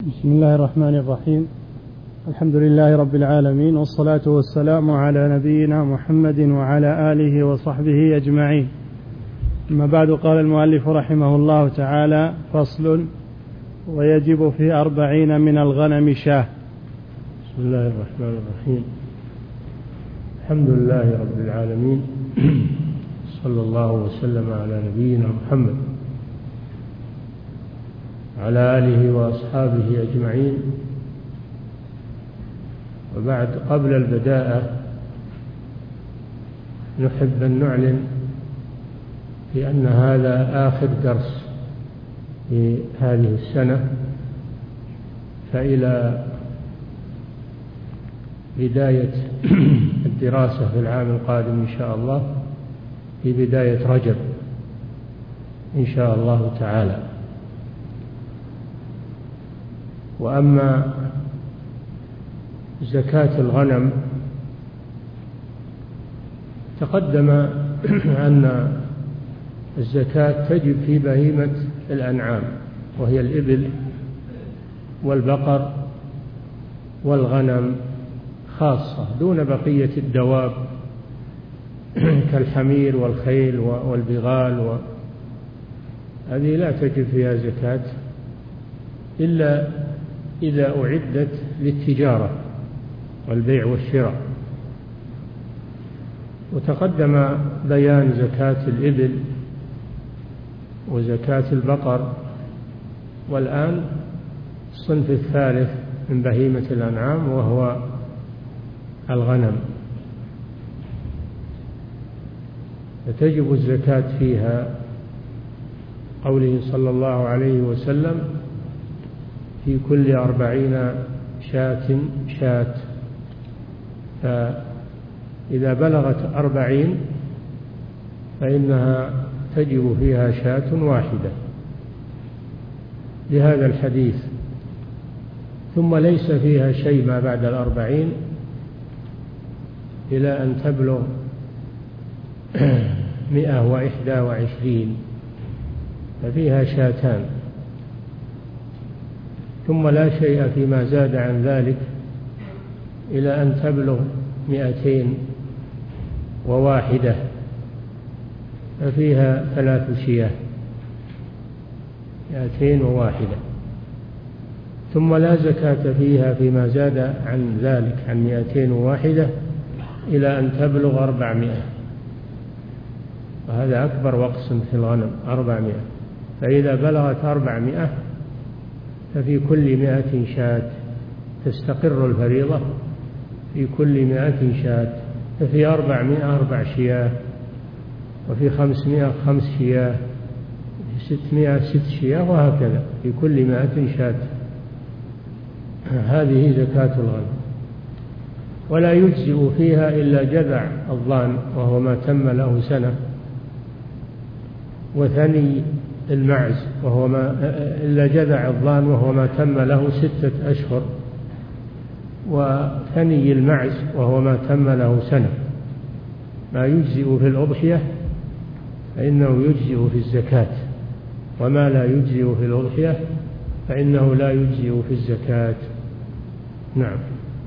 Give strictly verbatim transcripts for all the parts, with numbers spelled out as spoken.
بسم الله الرحمن الرحيم. الحمد لله رب العالمين، والصلاة والسلام على نبينا محمد وعلى آله وصحبه أجمعين. أما بعد، قال المؤلف رحمه الله تعالى: فصل: ويجب في أربعين من الغنم شاة. بسم الله الرحمن الرحيم. الحمد لله رب العالمين، صلى الله وسلم على نبينا محمد على آله وأصحابه أجمعين. وبعد، قبل البداءة نحب أن نعلن بأن هذا آخر درس في هذه السنة، فإلى بداية الدراسة في العام القادم إن شاء الله في بداية رجب إن شاء الله تعالى. وأما زكاة الغنم، تقدم أن الزكاة تجب في بهيمة الأنعام، وهي الإبل والبقر والغنم خاصة، دون بقية الدواب كالحمير والخيل والبغال، هذه لا تجب فيها زكاة إلا إذا أعدت للتجارة والبيع والشراء. وتقدم بيان زكاة الإبل وزكاة البقر، والآن الصنف الثالث من بهيمة الأنعام وهو الغنم، فتجب الزكاة فيها. قوله صلى الله عليه وسلم: في كل أربعين شاة شاة، فإذا بلغت أربعين فإنها تجب فيها شاة واحدة لهذا الحديث. ثم ليس فيها شيء ما بعد الأربعين إلى أن تبلغ مئة وإحدى وعشرين، ففيها شاتان. ثم لا شيء فيما زاد عن ذلك إلى أن تبلغ مئتين وواحدة، ففيها ثلاث شياه، مئتين وواحدة. ثم لا زكاة فيها فيما زاد عن ذلك، عن مئتين وواحدة، إلى أن تبلغ أربعمائة، وهذا أكبر وقص في الغنم، أربعمائة. فإذا بلغت أربعمائة ففي كل مائة شاة، تستقر الفريضة في كل مائة شاة. ففي أربعمائة أربع شياه، وفي خمسمائة خمس شياه، في ستمائة ست شياه، وهكذا في كل مائة شاة. هذه زكاة الغنم. ولا يجزئ فيها إلا جذع الضان، وهو ما تم له سنة، وثني المعز، وهو ما إلا جذع الضان وهو ما تم له ستة أشهر، وثني المعز وهو ما تم له سنة. ما يجزئ في الأضحية فإنه يجزئ في الزكاة، وما لا يجزئ في الأضحية فإنه لا يجزئ في الزكاة. نعم.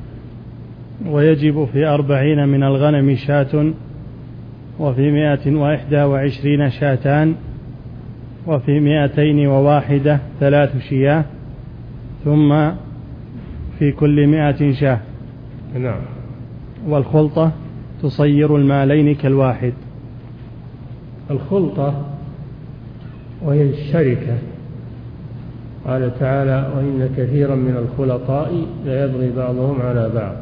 ويجب في أربعين من الغنم شاة، وفي مائة وإحدى وعشرين شاتان، وفي مائتين وواحدة ثلاث شياه، ثم في كل مائة شاه. نعم. والخلطة تصير المالين كالواحد. الخلطة وهي الشركة، قال تعالى: وإن كثيرا من الخلطاء ليبغي بعضهم على بعض.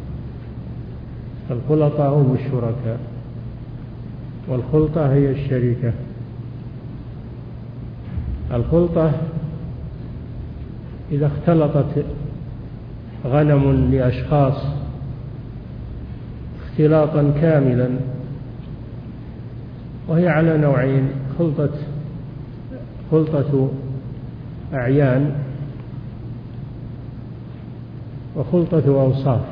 الخلطاء هم الشركاء، والخلطة هي الشركة. الخلطة إذا اختلطت غنم لأشخاص اختلاطا كاملا، وهي على نوعين: خلطة خلطة أعيان، وخلطة أوصاف.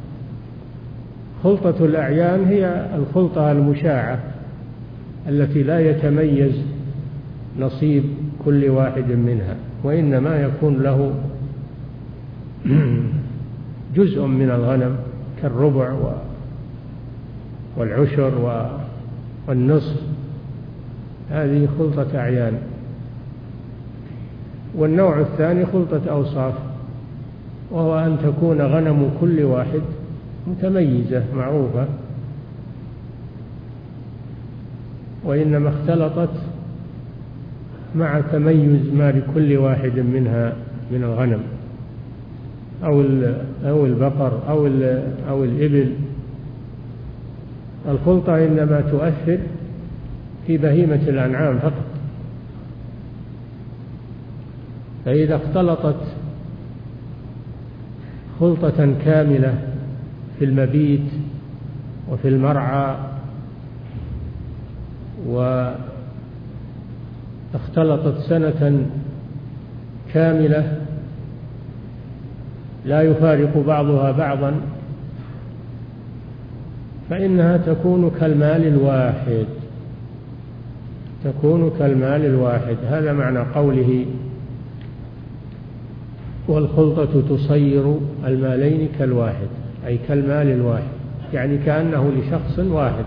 خلطة الأعيان هي الخلطة المشاعة التي لا يتميز نصيب كل واحد منها، وإنما يكون له جزء من الغنم كالربع والعشر والنصف، هذه خلطة أعيان. والنوع الثاني خلطة أوصاف، وهو أن تكون غنم كل واحد متميزة معروفة، وإنما اختلطت مع تميز ما لكل واحد منها من الغنم أو أو البقر أو أو الإبل. الخلطة إنما تؤثر في بهيمة الأنعام فقط، فإذا اختلطت خلطة كاملة في المبيت وفي المرعى واختلطت سنة كاملة لا يفارق بعضها بعضا، فإنها تكون كالمال الواحد، تكون كالمال الواحد. هذا معنى قوله والخلطة تصير المالين كالواحد، أي كالمال الواحد، يعني كأنه لشخص واحد.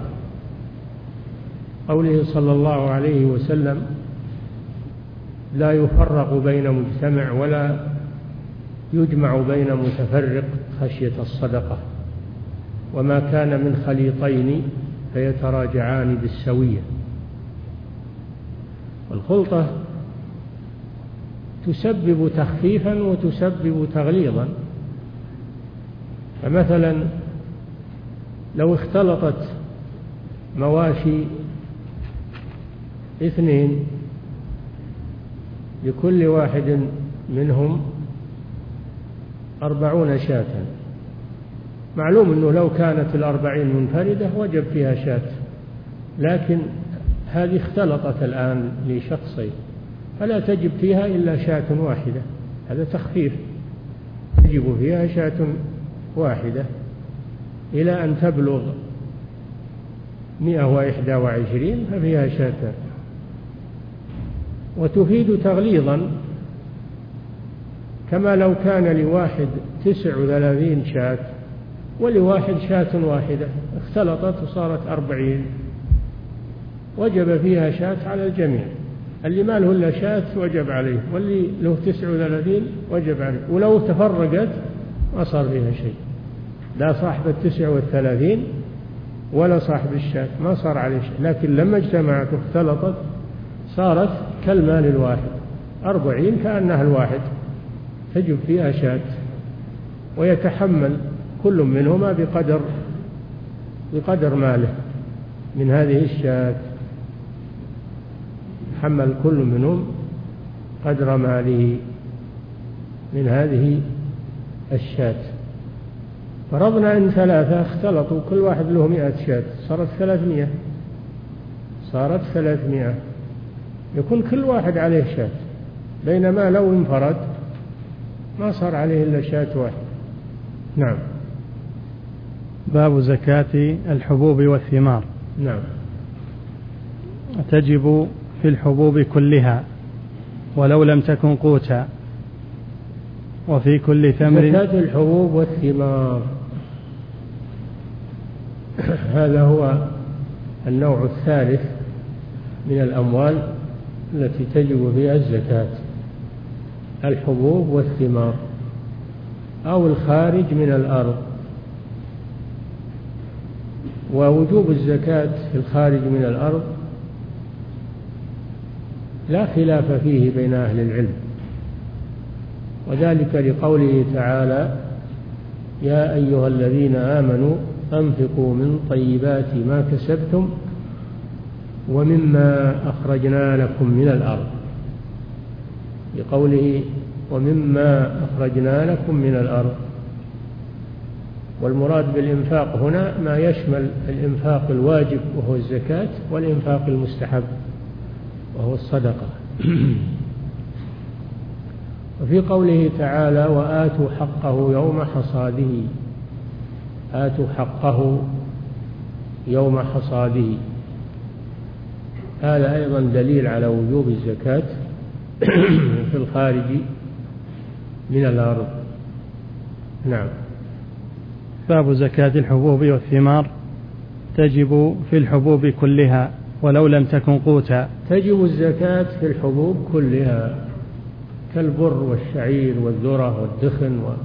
قوله صلى الله عليه وسلم لا يفرق بين مجتمع ولا يجمع بين متفرق خشية الصدقة، وما كان من خليطين فيتراجعان بالسوية. والخلطة تسبب تخفيفا وتسبب تغليظا. فمثلا لو اختلطت مواشي اثنين لكل واحد منهم أربعون شاة، معلوم أنه لو كانت الأربعين منفردة وجب فيها شاة، لكن هذه اختلطت الآن لشخصين فلا تجب فيها إلا شاة واحدة، هذا تخفيف، تجب فيها شاة واحدة إلى أن تبلغ مئة وإحدى وعشرين ففيها شاتان. وتفيد تغليظا، كما لو كان لواحد تسع وثلاثين شاة ولواحد شاة واحدة، اختلطت وصارت أربعين، وجب فيها شاة على الجميع. اللي ما له إلا شاة وجب عليه، واللي له تسع وثلاثين وجب عليه، ولو تفرقت ما صار فيها شيء، لا صاحب التسع والثلاثين ولا صاحب الشاة ما صار عليه شيء. لكن لما اجتمعت واختلطت صارت كالمال الواحد، أربعين كأنها الواحد، تجب فيها شاة، ويتحمل كل منهما بقدر بقدر ماله من هذه الشاة، يتحمل كل منهم قدر ماله من هذه الشاة. فرضنا أن ثلاثة اختلطوا كل واحد له مئة شاة، صارت ثلاثمائة، صارت ثلاثمائة، يكون كل واحد عليه شاة، بينما لو انفرد ما صار عليه إلا شاة واحد. نعم. باب زكاة الحبوب والثمار. نعم. تجب في الحبوب كلها ولو لم تكن قوتا، وفي كل ثمر. زكاة الحبوب والثمار هذا هو النوع الثالث من الأموال التي تجب فيها الزكاة، الحبوب والثمار أو الخارج من الأرض. ووجوب الزكاة في الخارج من الأرض لا خلاف فيه بين أهل العلم، وذلك لقوله تعالى يا أيها الذين آمنوا أنفقوا من طيبات ما كسبتم ومما أخرجنا لكم من الأرض، لقوله ومما أخرجنا لكم من الأرض. والمراد بالإنفاق هنا ما يشمل الإنفاق الواجب وهو الزكاة، والإنفاق المستحب وهو الصدقة. وفي قوله تعالى وآتوا حقه يوم حصاده، آتوا حقه يوم حصاده، هذا أيضا دليل على وجوب الزكاة في الخارج من الأرض. نعم. باب زكاة الحبوب والثمار. تجب في الحبوب كلها ولو لم تكن قوتا. تجب الزكاة في الحبوب كلها كالبر والشعير والذرة والدخن و...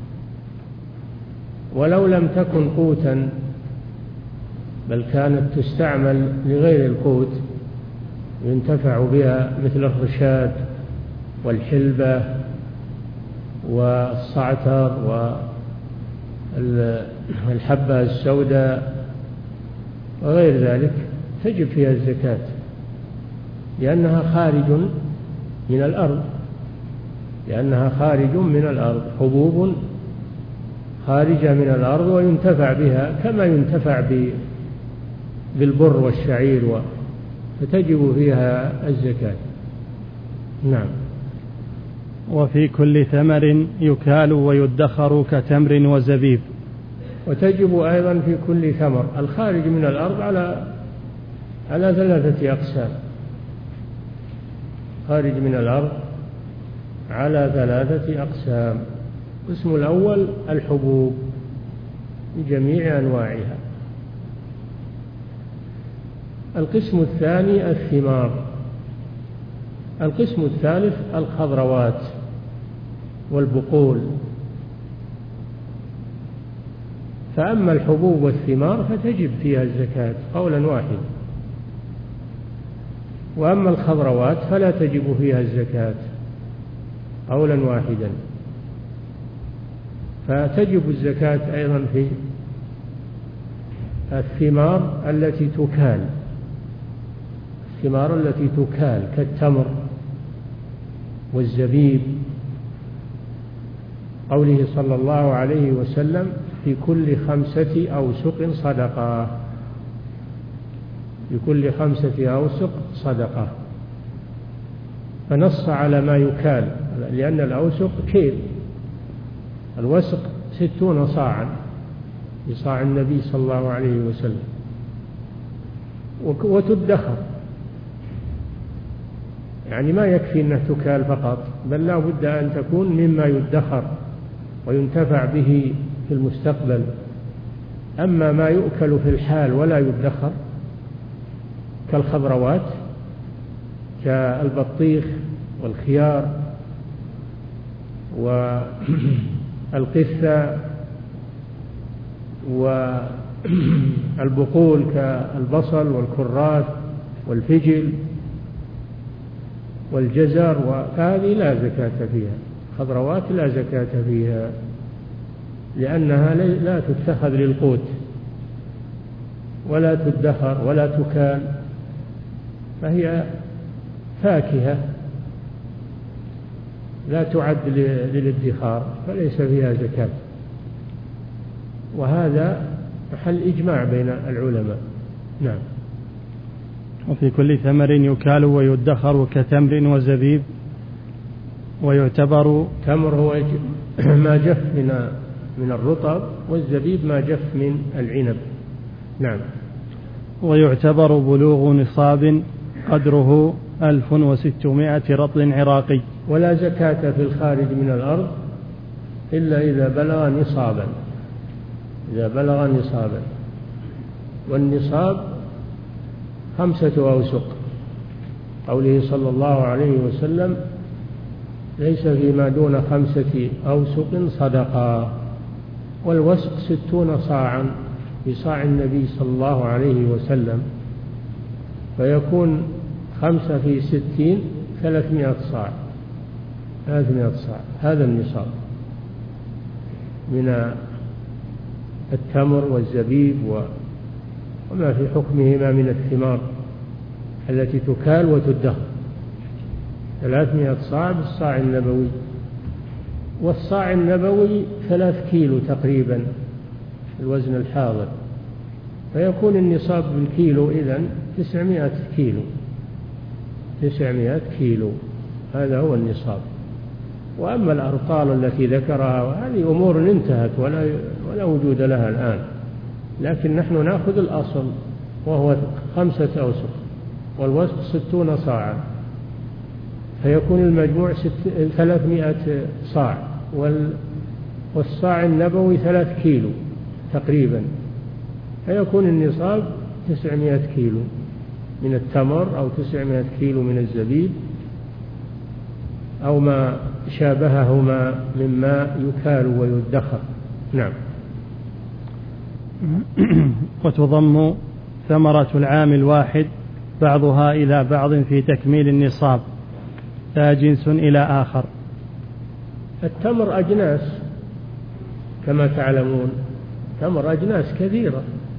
ولو لم تكن قوتا، بل كانت تستعمل لغير القوت ينتفع بها، مثل الرشاد والحلبة والصعتر والحبة السوداء وغير ذلك، تجب فيها الزكاة لأنها خارج من الأرض لأنها خارج من الأرض حبوب خارجة من الأرض وينتفع بها كما ينتفع بالبر والشعير و... فتجب فيها الزكاة. نعم. وفي كل ثمر يكال ويدخر كتمر وزبيب. وتجب أيضا في كل ثمر الخارج من الأرض على على ثلاثة أقسام. خارج من الأرض على ثلاثة أقسام. القسم الأول الحبوب بجميع أنواعها. القسم الثاني الثمار. القسم الثالث الخضروات والبقول. فأما الحبوب والثمار فتجب فيها الزكاة قولا واحدا، وأما الخضروات فلا تجب فيها الزكاة قولا واحدا. فتجب الزكاة أيضا في الثمار التي تكال الثمار التي تكال كالتمر والزبيب، قوله صلى الله عليه وسلم في كل خمسة أوسق صدقة. في كل خمسة أوسق صدقة، فنص على ما يكال، لأن الأوسق كيل، الوسق ستون صاعا بصاع النبي صلى الله عليه وسلم، وتدخر، يعني ما يكفي أنها تكال فقط، بل لا بد أن تكون مما يدخر وينتفع به في المستقبل. أما ما يؤكل في الحال ولا يدخر كالخضروات كالبطيخ والخيار والقثة والبقول كالبصل والكراث والفجل والجزر، وهذه لا زكاة فيها. خضروات لا زكاة فيها لأنها لا تتخذ للقوت ولا تدخر ولا تكال، فهي فاكهة لا تعد للادخار، فليس فيها زكاة. وهذا محل إجماع بين العلماء. نعم. وفي كل ثمر يكال ويدخر كتمر وزبيب. ويعتبر تمر هو ما جف من من الرطب، والزبيب ما جف من العنب. نعم. ويعتبر بلوغ نصاب قدره ألف وستمائة رطل عراقي. ولا زكاة في الخارج من الأرض إلا إذا بلغ نصابا إذا بلغ نصابا والنصاب خمسة أوسق، قوله صلى الله عليه وسلم ليس فيما دون خمسة أوسق صدقة. والوسق ستون صاعا بصاع النبي صلى الله عليه وسلم، فيكون خمسة في ستين ثلاثمائة صاع ثلاثمائة صاع. هذا النصاب من التمر والزبيب وما في حكمهما من الثمار التي تكال وتدخر. ثلاثمائة صاع بالصاع النبوي، والصاع النبوي ثلاث كيلو تقريبا الوزن الحاضر، فيكون النصاب بالكيلو إذن تسعمائة كيلو تسعمائة كيلو، هذا هو النصاب. وأما الأرطال التي ذكرها هذه أمور انتهت ولا ولا وجود لها الآن، لكن نحن نأخذ الأصل وهو خمسة أوسق والوسط ستون صاعا، فيكون المجموع ثلاثمائة صاع، والصاع النبوي ثلاث كيلو تقريبا، فيكون النصاب تسعمائة كيلو من التمر أو تسعمائة كيلو من الزبيب أو ما شابههما مما يكال ويدخر. نعم. وتضم ثمرة العام الواحد بعضها إلى بعض في تكميل النصاب لا جنس إلى آخر. التمر أجناس كما تعلمون، تمر أجناس كثيرة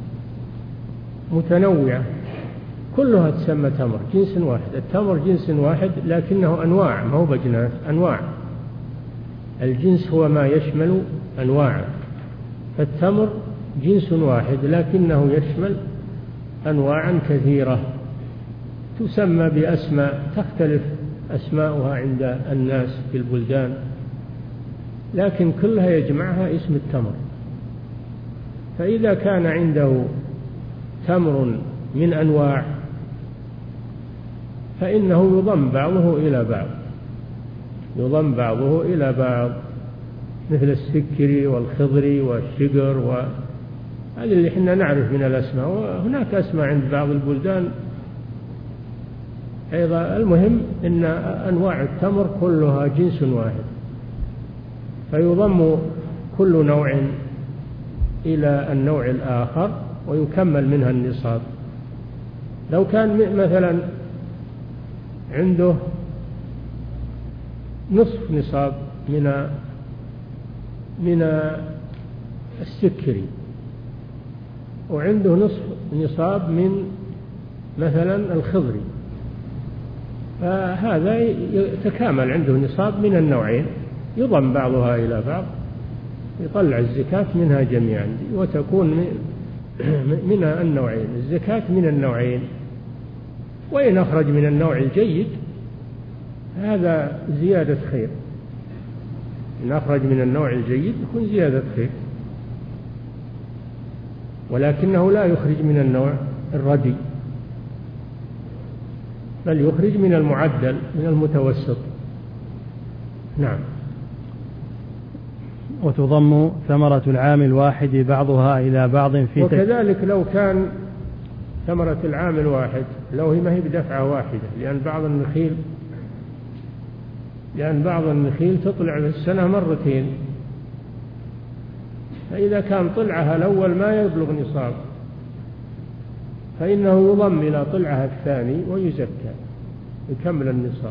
متنوعة كلها تسمى تمر، جنس واحد. التمر جنس واحد لكنه أنواع، ما هو بجناس، أنواع. الجنس هو ما يشمل أنواع، فالتمر جنس واحد لكنه يشمل أنواعا كثيرة تسمى بأسماء تختلف أسماؤها عند الناس في البلدان، لكن كلها يجمعها اسم التمر. فإذا كان عنده تمر من أنواع فإنه يضم بعضه إلى بعض، يضم بعضه إلى بعض مثل السكري والخضري والشجر، وهذه اللي احنا نعرف من الأسماء، وهناك أسماء عند بعض البلدان أيضا. المهم أن أنواع التمر كلها جنس واحد، فيضم كل نوع إلى النوع الآخر ويكمل منها النصاب. لو كان مثلا عنده نصف نصاب من من السكري وعنده نصف نصاب من مثلا الخضري، فهذا يتكامل عنده نصاب من النوعين، يضم بعضها إلى بعض، يطلع الزكاة منها جميعا وتكون من النوعين، الزكاة من النوعين. وإن أخرج من النوع الجيد هذا زيادة خير، إن أخرج من النوع الجيد يكون زيادة خير، ولكنه لا يخرج من النوع الردي، بل يخرج من المعدل، من المتوسط. نعم. وتضم ثمرة العام الواحد بعضها إلى بعض في وكذلك لو كان ثمرة العام الواحد لو هي ما هي بدفعة واحدة، لأن بعض النخيل لأن بعض النخيل تطلع في السنة مرتين، فإذا كان طلعها الأول ما يبلغ نصاب فإنه يضم إلى طلعها الثاني ويزكى يكمل النصاب.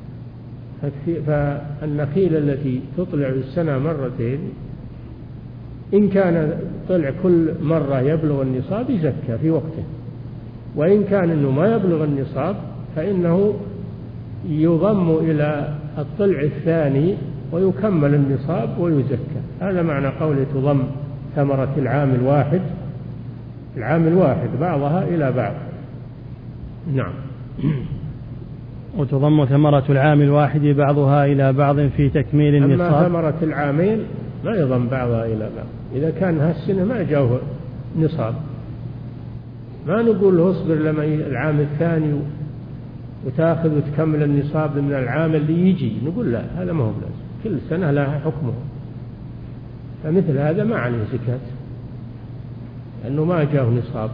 فالنخيل التي تطلع في السنة مرتين إن كان طلع كل مرة يبلغ النصاب يزكى في وقته، وإن كان إنه ما يبلغ النصاب فإنه يضم إلى الطلع الثاني ويكمل النصاب ويزكى. هذا معنى قوله تضم ثمرة العام الواحد، العام الواحد بعضها إلى بعض. نعم. وتضم ثمرة العام الواحد بعضها إلى بعض في تكميل النصاب. أما ثمرة العامين ما يضم بعضها إلى بعض، إذا كان هالسنة ما جاءه نصاب ما نقول له اصبر لما العام الثاني وتأخذ وتكمل النصاب من العام اللي يجي، نقول لا، هذا ما هو لازم، كل سنة لها حكمه، فمثل هذا ما عليه زكاة لأنه ما جاءه نصاب.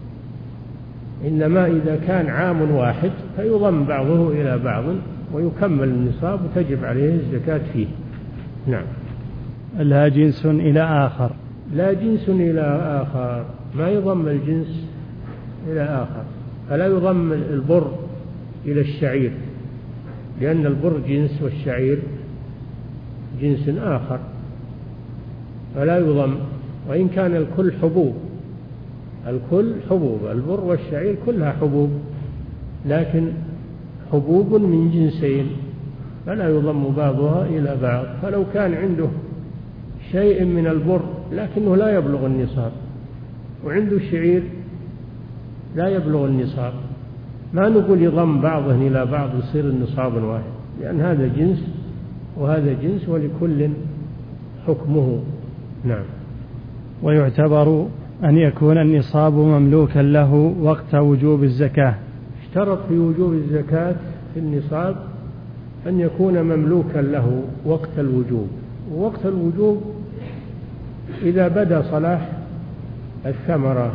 إنما إذا كان عام واحد فيضم بعضه إلى بعض ويكمل النصاب وتجب عليه الزكاة فيه. نعم. لا جنس إلى آخر. لا جنس إلى آخر، ما يضم الجنس إلى آخر، فلا يضم البر إلى الشعير لأن البر جنس والشعير جنس آخر، فلا يضم. وإن كان الكل حبوب، الكل حبوب، البر والشعير كلها حبوب، لكن حبوب من جنسين فلا يضم بعضها إلى بعض. فلو كان عنده شيء من البر لكنه لا يبلغ النصاب وعنده شعير لا يبلغ النصاب، ما نقول يضم بعضه إلى بعض يصير النصاب واحد، لأن هذا جنس وهذا جنس ولكل حكمه. نعم. ويعتبر أن يكون النصاب مملوكا له وقت وجوب الزكاة. اشترط في وجوب الزكاة في النصاب أن يكون مملوكا له وقت الوجوب، ووقت الوجوب إذا بدا صلاح الثمرة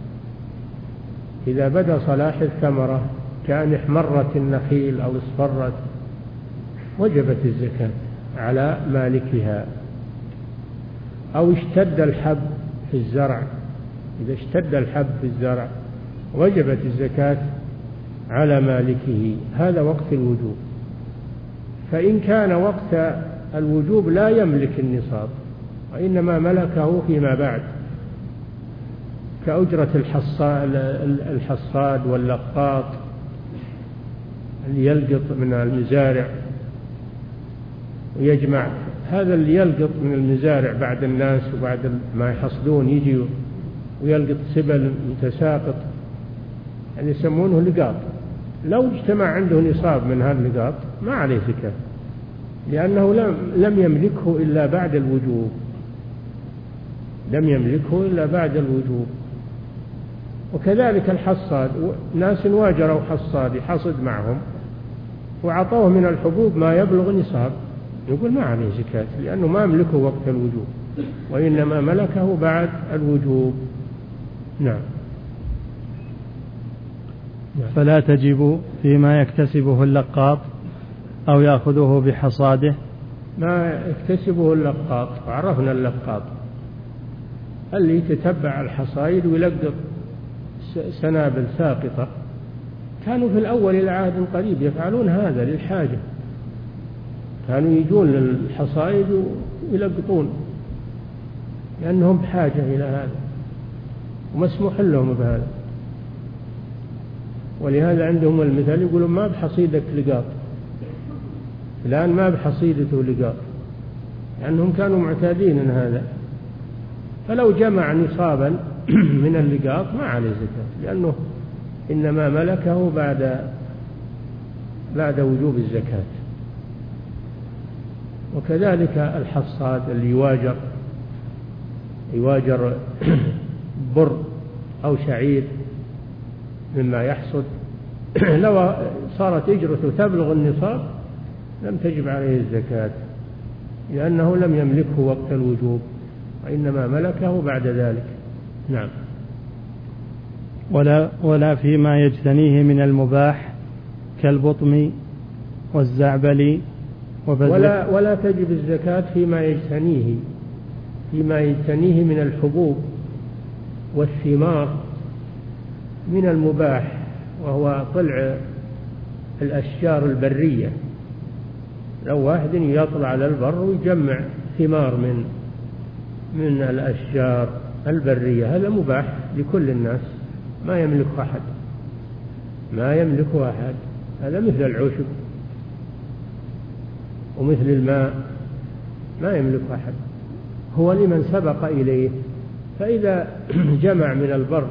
إذا بدا صلاح الثمرة كأن احمرت النخيل أو اصفرت وجبت الزكاة على مالكها. أو اشتد الحب في الزرع، إذا اشتد الحب في الزرع وجبت الزكاة على مالكه. هذا وقت الوجوب. فإن كان وقت الوجوب لا يملك النصاب وإنما ملكه فيما بعد، كأجرة الحصاد واللقاط اللي يلقط من المزارع ويجمع، هذا اللي يلقط من المزارع بعد الناس وبعد ما يحصدون يجي ويلقط سبل متساقط، يعني يسمونه لقاط. لو اجتمع عنده نصاب من هذا اللقاط ما عليه زكاة، لأنه لم لم يملكه إلا بعد الوجوب، لم يملكه إلا بعد الوجوب. وكذلك الحصاد، ناس واجروا حصاد يحصد معهم وعطوه من الحبوب ما يبلغ نصاب، يقول ما عليه زكاة لأنه ما ملكه وقت الوجوب وإنما ملكه بعد الوجوب. نعم. فلا تجب فيما يكتسبه اللقاط أو يأخذه بحصاده. ما يكتسبه اللقاط، وعرفنا اللقاط اللي يتتبع الحصائد ويلقط سنابل ساقطة. كانوا في الأول إلى عهد قريب يفعلون هذا للحاجة، كانوا يجون للحصائد ويلقطون لأنهم بحاجة إلى هذا ومسموح لهم بهذا. ولهذا عندهم المثال يقولون ما بحصيدك لقاط، الآن ما بحصيدته لقاط، لأنهم كانوا معتادين من هذا. فلو جمع نصابا من اللقاط ما عليه زكاة، لأنه إنما ملكه بعد بعد وجوب الزكاة. وكذلك الحصاد اللي يواجر يواجر بر أو شعير مما يحصد، لو صارت إجرته تبلغ النصاب لم تجب عليه الزكاة، لأنه لم يملكه وقت الوجوب وإنما ملكه بعد ذلك. نعم. ولا ولا فيما يجتنيه من المباح كالبطم والزعبل ولا ولا تجب الزكاة فيما يجتنيه فيما يجتنيه من الحبوب والثمار من المباح، وهو طلع الأشجار البرية. لو واحد يطلع على البر ويجمع ثمار من من الأشجار البرية، هذا مباح لكل الناس، ما يملكه أحد ما يملكه أحد هذا مثل العشب ومثل الماء ما يملكه أحد، هو لمن سبق إليه. فإذا جمع من البر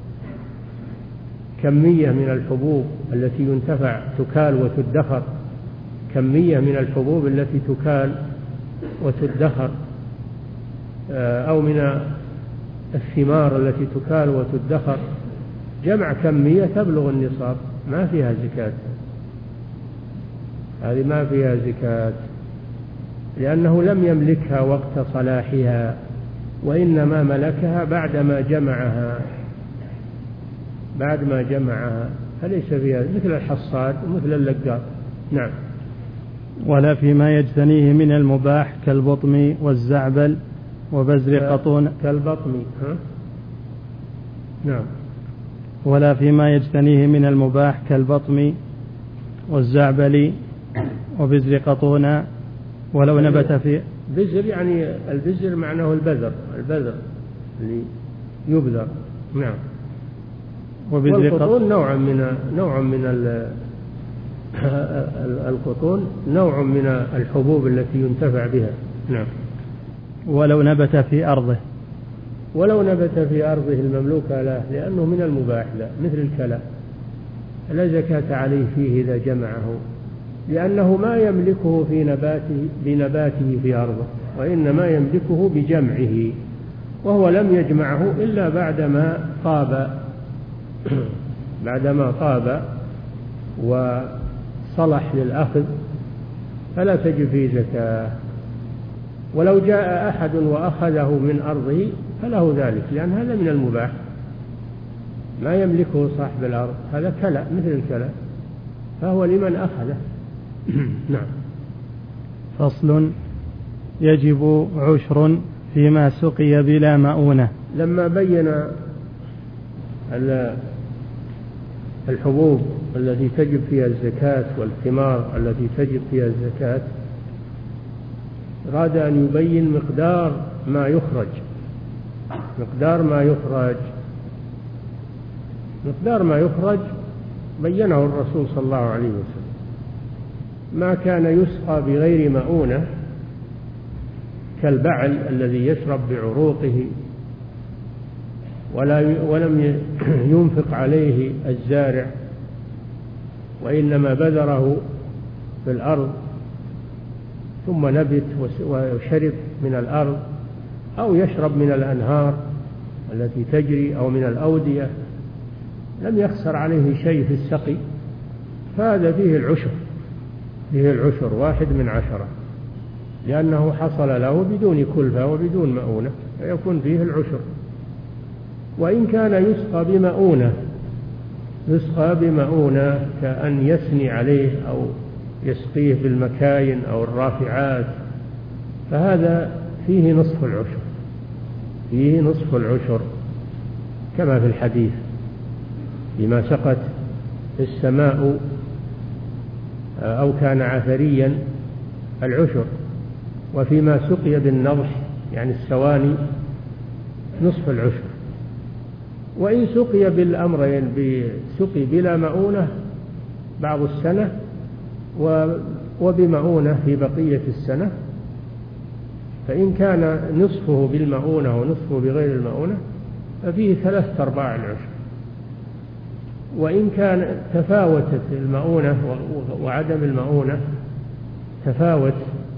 كمية من الحبوب التي ينتفع تكال وتدخر، كمية من الحبوب التي تكال وتدخر، أو من الثمار التي تكال وتدخر، جمع كمية تبلغ النصاب، ما فيها زكاة، هذه ما فيها زكاة، لأنه لم يملكها وقت صلاحها وإنما ملكها بعدما جمعها بعد ما جمعها فليس فيها، مثل الحصاد ومثل اللقاط. نعم. ولا فيما يجتنيه من المباح كالبطم والزعبل وبزر قطون. كالبطم ها؟ نعم. ولا فيما يجتنيه من المباح كالبطم والزعبل وبزر قطون ولو نبت في بزر، يعني البزر معناه البذر، البذر اللي يبذر. نعم. والقطون نوع من نوع من القطون نوع من الحبوب التي ينتفع بها. نعم. ولو نبت في أرضه ولو نبت في أرضه المملوكة له، لأنه من المباح له، مثل الكلى لا زكاة عليه فيه إذا جمعه، لأنه ما يملكه في نباته بنباته في أرضه، وإنما يملكه بجمعه، وهو لم يجمعه إلا بعدما طاب بعدما طاب وصلح للأخذ، فلا تجب فيه زكاة. ولو جاء أحد وأخذه من أرضه فله ذلك، لأن هذا من المباح ما يملكه صاحب الأرض، هذا كلأ مثل الكلأ، فهو لمن أخذه. نعم. فصل: يجب عشر فيما سقي بلا مؤونة. لما بين الحبوب التي تجب فيها الزكاة والثمار التي تجب فيها الزكاة، أراد أن يبين مقدار ما يخرج مقدار ما يخرج مقدار ما يخرج بينه الرسول صلى الله عليه وسلم. ما كان يسقى بغير مؤونة كالبعل الذي يشرب بعروقه ولا ولم ينفق عليه الزارع، وإنما بذره في الأرض ثم نبت وشرب من الأرض، أو يشرب من الأنهار التي تجري أو من الأودية، لم يخسر عليه شيء في السقي، فهذا فيه العشر فيه العشر واحد من عشرة، لأنه حصل له بدون كلفة وبدون مؤونة، فيكون فيه العشر. وإن كان يسقى بمؤونة يسقى بمؤونة كأن يسني عليه أو يسقيه بالمكاين أو الرافعات، فهذا فيه نصف العشر فيه نصف العشر كما في الحديث: بما سقت السماء أو كان عثريا العشر، وفيما سقي بالنضح يعني السواني نصف العشر. وإن سقي بالأمرين، بسقي بلا مؤونة بعض السنة وبمؤونة في بقية السنة، فإن كان نصفه بالمؤونة ونصفه بغير المؤونة ففيه ثلاثة أرباع العشر. وإن كان تفاوتت المؤونة وعدم المؤونة تفاوت،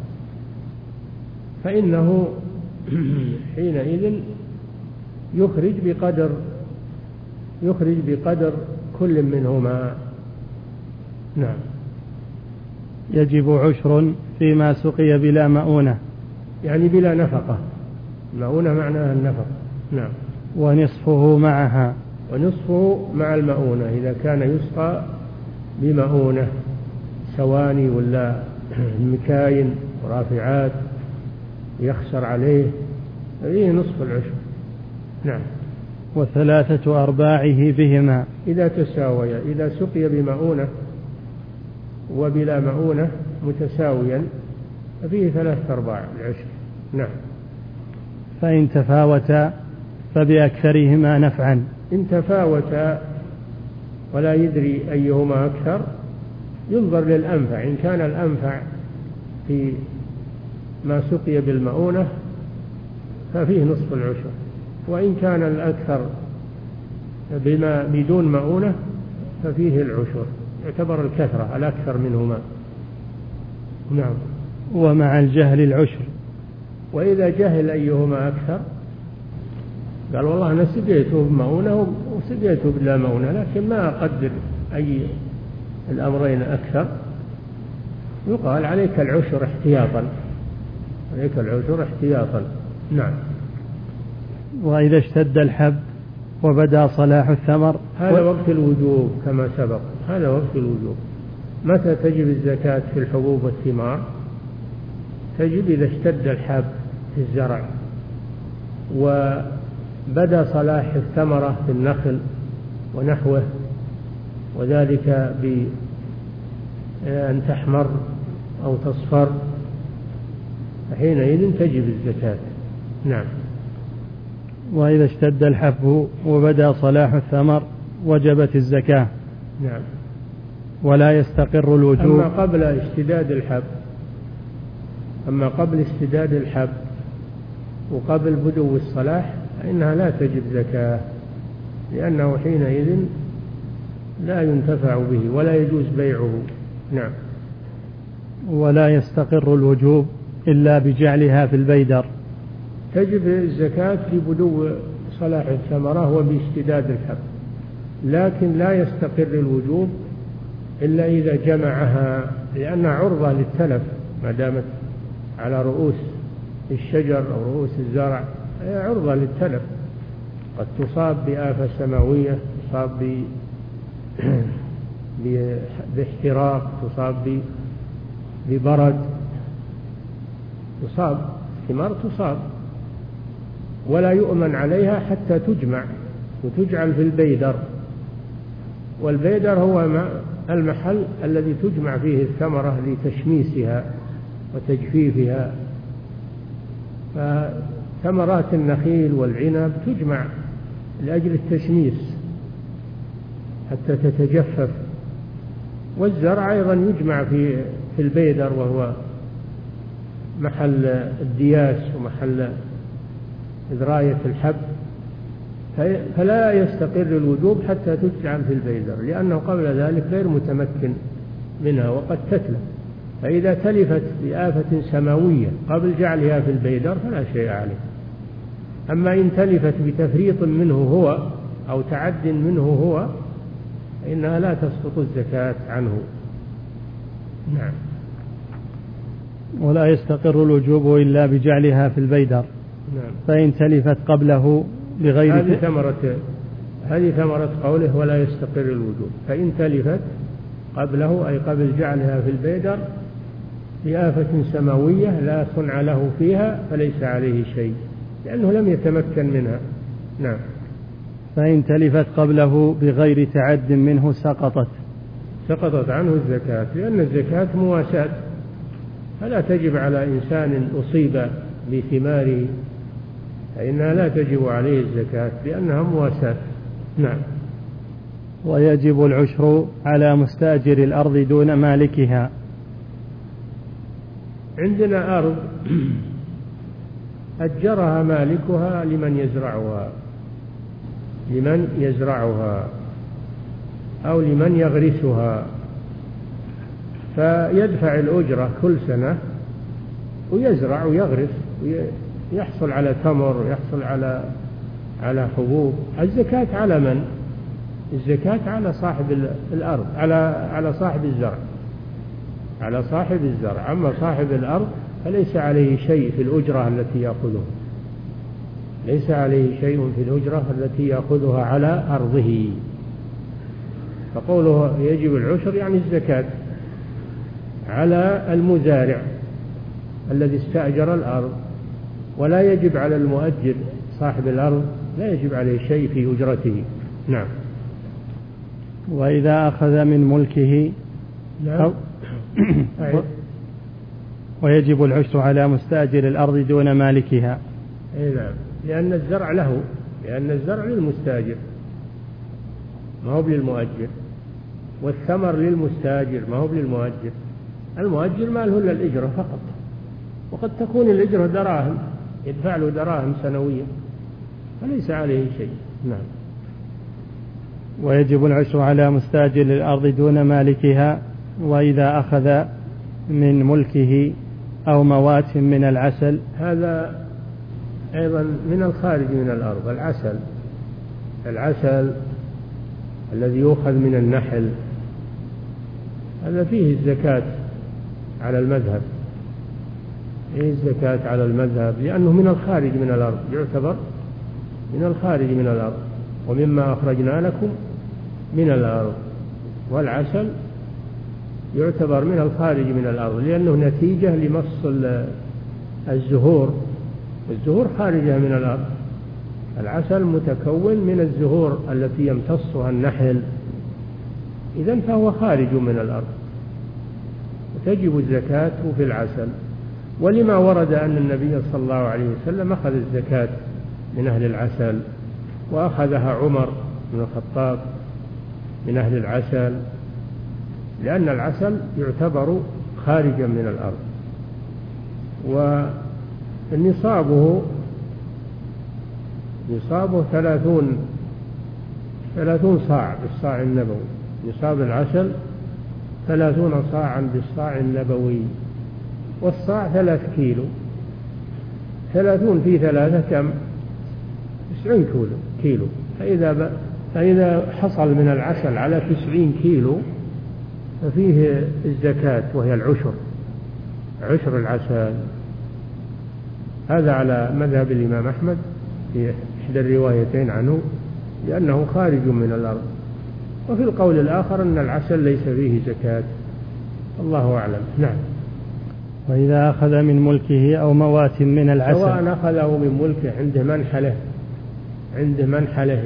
فإنه حينئذ يخرج بقدر يخرج بقدر كل منهما. نعم. يجب عشر فيما سقي بلا مؤونة، يعني بلا نفقة. المؤونة معناها النفقة. نعم. ونصفه معها ونصفه مع المؤونة إذا كان يسقى بمؤونة سواني ولا مكاين ورافعات يخسر عليه، فيه نصف العشر. نعم. وثلاثة أرباعه بهما إذا تساويا، إذا سقي بمؤونة وبلا مؤونة متساويا ففيه ثلاثة أرباع العشر. نعم. فإن تفاوتا فبأكثرهما نفعا. إن تفاوتا ولا يدري أيهما أكثر ينظر للأنفع، إن كان الأنفع في ما سقي بالمؤونة ففيه نصف العشر، وإن كان الأكثر بما بدون مؤونة ففيه العشر، يعتبر الكثرة الأكثر منهما. نعم. ومع الجهل العشر. وإذا جهل أيهما أكثر قال والله أنا سقيته بمؤونة وسقيته بلا مؤونة لكن ما أقدر أي الأمرين أكثر، يقال عليك العشر احتياطا عليك العشر احتياطا. نعم. وإذا اشتد الحب وبدا صلاح الثمر، هذا و... وقت الوجوب كما سبق، هذا وقت الوجوب. متى تجب الزكاة في الحبوب والثمار؟ تجب إذا اشتد الحب في الزرع وبدا صلاح الثمرة في النخل ونحوه، وذلك بأن تحمر أو تصفر، فحينئذ تجب الزكاة. نعم. وإذا اشتد الحب وبدا صلاح الثمر وجبت الزكاة. نعم. ولا يستقر الوجوب. أما قبل اشتداد الحب أما قبل اشتداد الحب وقبل بدو الصلاح فإنها لا تجب زكاة، لأنه حينئذ لا ينتفع به ولا يجوز بيعه. نعم. ولا يستقر الوجوب إلا بجعلها في البيدر. تجب الزكاة في بدو صلاح الثمرة وباشتداد الحب، لكن لا يستقر الوجوب إلا إذا جمعها، لأنها عرضة للتلف ما دامت على رؤوس الشجر أو رؤوس الزرع هي عرضة للتلف، قد تصاب بآفة سماوية، تصاب ب... باحتراق، تصاب ببرد، تصاب ثمار تصاب، ولا يؤمن عليها حتى تجمع وتجعل في البيدر. والبيدر هو المحل الذي تجمع فيه الثمرة لتشميسها وتجفيفها. فثمرات النخيل والعنب تجمع لأجل التشميس حتى تتجفف، والزرع أيضا يجمع في في البيدر، وهو محل الدياس ومحل إذراية الحب. فلا يستقر الوجوب حتى تجعل في البيدر، لأنه قبل ذلك غير متمكن منها وقد تتلف. فإذا تلفت بآفة سماوية قبل جعلها في البيدر فلا شيء عليه. أما إن تلفت بتفريط منه هو أو تعد منه هو فإنها لا تسقط الزكاة عنه. نعم. ولا يستقر الوجوب إلا بجعلها في البيدر. نعم. فإن تلفت قبله بغير هذه ثمرة هذه ثمرة قوله ولا يستقر الوجوب. فإن تلفت قبله أي قبل جعلها في البيدر بآفة سماوية لا صنع له فيها فليس عليه شيء، لأنه لم يتمكن منها. نعم. فإن تلفت قبله بغير تعد منه سقطت سقطت عنه الزكاة، لأن الزكاة مواساة، فلا تجب على إنسان أصيب بثماره فإنها لا تجب عليه الزكاة لأنها مواساة. نعم. ويجب العشر على مستأجر الأرض دون مالكها. عندنا أرض أجرها مالكها لمن يزرعها لمن يزرعها أو لمن يغرسها، فيدفع الأجرة كل سنة ويزرع ويغرس ويحصل على تمر ويحصل على على حبوب. الزكاة على من؟ الزكاة على صاحب الأرض، على على صاحب الزرع على صاحب الزرع. أما صاحب الأرض فليس عليه شيء في الأجرة التي يأخذها ليس عليه شيء في الأجرة التي يأخذها على أرضه. فقوله يجب العشر يعني الزكاة على المزارع الذي استأجر الأرض، ولا يجب على المؤجر صاحب الأرض، لا يجب عليه شيء في أجرته. نعم. وإذا أخذ من ملكه نعم. ويجب العشر على مستأجر الأرض دون مالكها. أي نعم، لأن الزرع له، لأن الزرع للمستأجر ما هو للمؤجر، والثمر للمستأجر ما هو للمؤجر. المؤجر ما له إلا الإجرة فقط، وقد تكون الإجرة دراهم، يدفع له دراهم سنوية فليس عليه شيء. نعم. ويجب العشر على مستأجر الأرض دون مالكها. وإذا أخذ من ملكه أو موات من العسل. هذا أيضا من الخارج من الأرض. العسل العسل الذي يؤخذ من النحل هذا فيه الزكاة على المذهب فيه الزكاة على المذهب لأنه من الخارج من الأرض، يعتبر من الخارج من الأرض. ومما أخرجنا لكم من الأرض. والعسل يعتبر من الخارج من الأرض لأنه نتيجة لمص الزهور، الزهور خارجة من الأرض. العسل متكون من الزهور التي يمتصها النحل، إذن فهو خارج من الأرض، وتجب الزكاة في العسل. ولما ورد أن النبي صلى الله عليه وسلم أخذ الزكاة من أهل العسل، وأخذها عمر بن الخطاب من أهل العسل، لأن العسل يعتبر خارجا من الأرض. ونصابه نصابه ثلاثون ثلاثون صاع بالصاع النبوي. نصاب العسل ثلاثون صاعا بالصاع النبوي، والصاع ثلاث كيلو. ثلاثون في ثلاثة كم؟ تسعين كيلو. فإذا فإذا حصل من العسل على تسعين كيلو ففيه الزكاة، وهي العشر، عشر العسل. هذا على مذهب الإمام أحمد في إحدى الروايتين عنه، لأنه خارج من الأرض. وفي القول الآخر أن العسل ليس فيه زكاة، الله أعلم. نعم. وإذا أخذ من ملكه أو موات من العسل، سواء أخذه من ملكه عنده منحله عنده منحله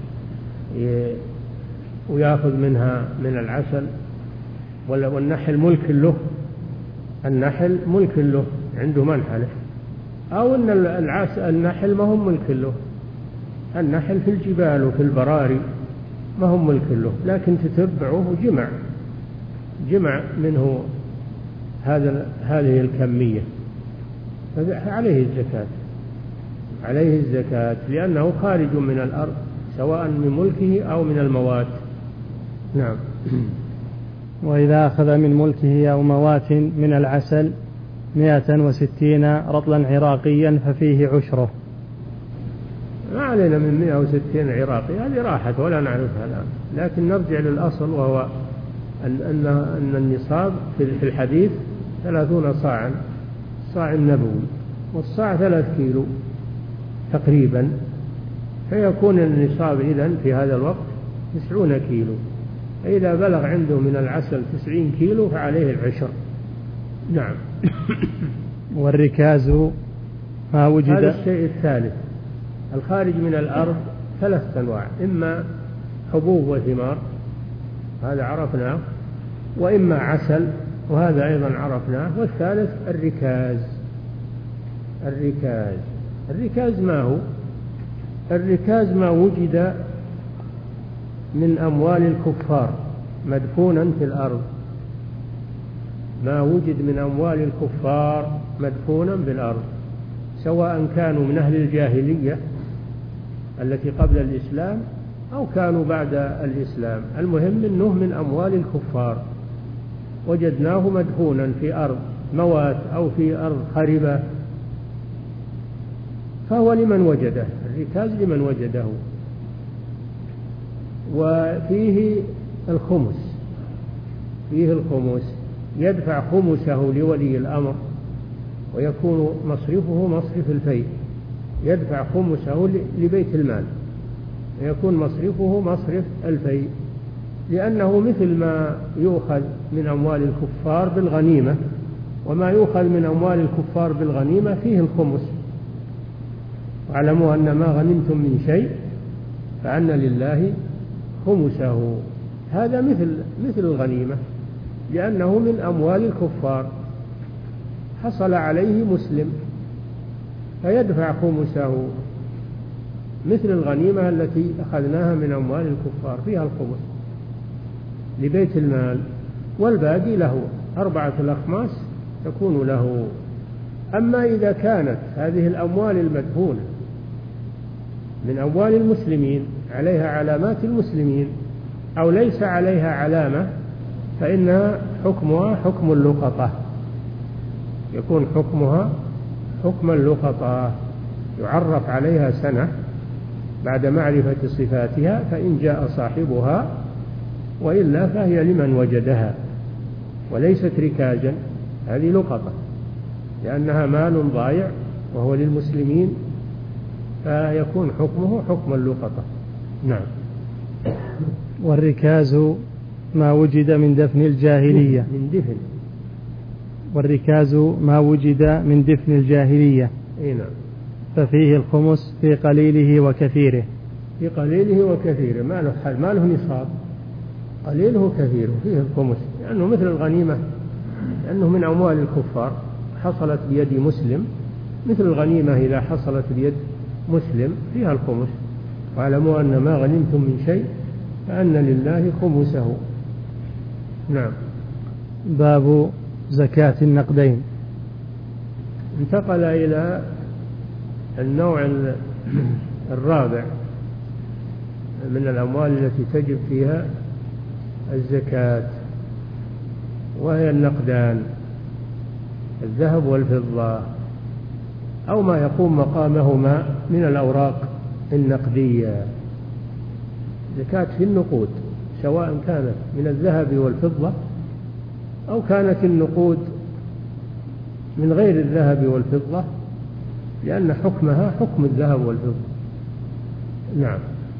ويأخذ منها من العسل، والنحل ملك له، النحل ملك له عنده منحله، أو أن العسل النحل ما هم ملك له، النحل في الجبال وفي البراري ما هم ملك له، لكن تتبعه جمع جمع منه هذا هذه الكمية، فعليه الزكاة عليه الزكاة لأنه خارج من الأرض سواء من ملكه أو من الموات. نعم. وإذا أخذ من ملكه أو موات من العسل مائة وستين رطلا عراقيا ففيه عشره. ما علينا من مائة وستين عراقي، هذه راحت ولا نعرفها الآن، لكن نرجع للأصل، وهو أن, أن, أن النصاب في الحديث ثلاثون صاعا، صاع النبوي، والصاع ثلاث كيلو تقريبا، فيكون النصاب إذن في هذا الوقت تسعون كيلو، فإذا بلغ عنده من العسل تسعين كيلو فعليه العشر. نعم. والركاز ما وجد. هذا الشيء الثالث الخارج من الأرض ثلاث أنواع، إما حبوب وثمار هذا عرفناه، وإما عسل وهذا أيضا عرفناه، والثالث الركاز. الركاز الركاز ما هو؟ الركاز ما وجد من أموال الكفار مدفونا في الأرض، ما وجد من أموال الكفار مدفونا بالأرض، سواء كانوا من أهل الجاهلية التي قبل الإسلام أو كانوا بعد الإسلام، المهم أنه من أموال الكفار وجدناه مدفونا في أرض موات أو في أرض خربة، فهو لمن وجده، الركاز لمن وجده. وفيه الخمس فيه الخمس يدفع خمسه لولي الأمر، ويكون مصرفه مصرف الفيء، يدفع خمسه لبيت المال، ويكون مصرفه مصرف الفيء، لأنه مثل ما يؤخذ من أموال الكفار بالغنيمة، وما يؤخذ من أموال الكفار بالغنيمة فيه الخمس. واعلموا أن ما غنمتم من شيء فأن لله خمسه، هذا مثل مثل الغنيمة، لأنه من أموال الكفار حصل عليه مسلم فيدفع خمسه، مثل الغنيمة التي أخذناها من أموال الكفار فيها الخمس لبيت المال، والباقي له أربعة الأخماس تكون له. أما إذا كانت هذه الأموال المدفونة من أموال المسلمين عليها علامات المسلمين أو ليس عليها علامة، فإنها حكمها حكم اللقطة، يكون حكمها حكم اللقطة، يعرف عليها سنة بعد معرفة صفاتها، فإن جاء صاحبها، وإلا فهي لمن وجدها وليست ركازا، هذه لقطة لأنها مال ضايع وهو للمسلمين، فيكون حكمه حكم اللقطة. نعم. والركاز ما وجد من دفن الجاهلية من دفن والركاز ما وجد من دفن الجاهلية أي نعم. ففيه الخمس في قليله وكثيره. في قليله وكثيره ما له حل، ما له نصاب، قليله كثيره فيه الخمس، لأنه مثل الغنيمة، لأنه من أموال الكفار حصلت بيد مسلم، مثل الغنيمة إذا حصلت بيد مسلم فيها الخمس. واعلموا أن ما غنمتم من شيء فأن لله خمسه. نعم. باب زكاة النقدين. انتقل إلى النوع الرابع من الأموال التي تجب فيها الزكاة، وهي النقدان، الذهب والفضة، أو ما يقوم مقامهما من الأوراق النقدية. زكاة في النقود سواء كانت من الذهب والفضة أو كانت النقود من غير الذهب والفضة، لأن حكمها حكم الذهب والفضة. نعم.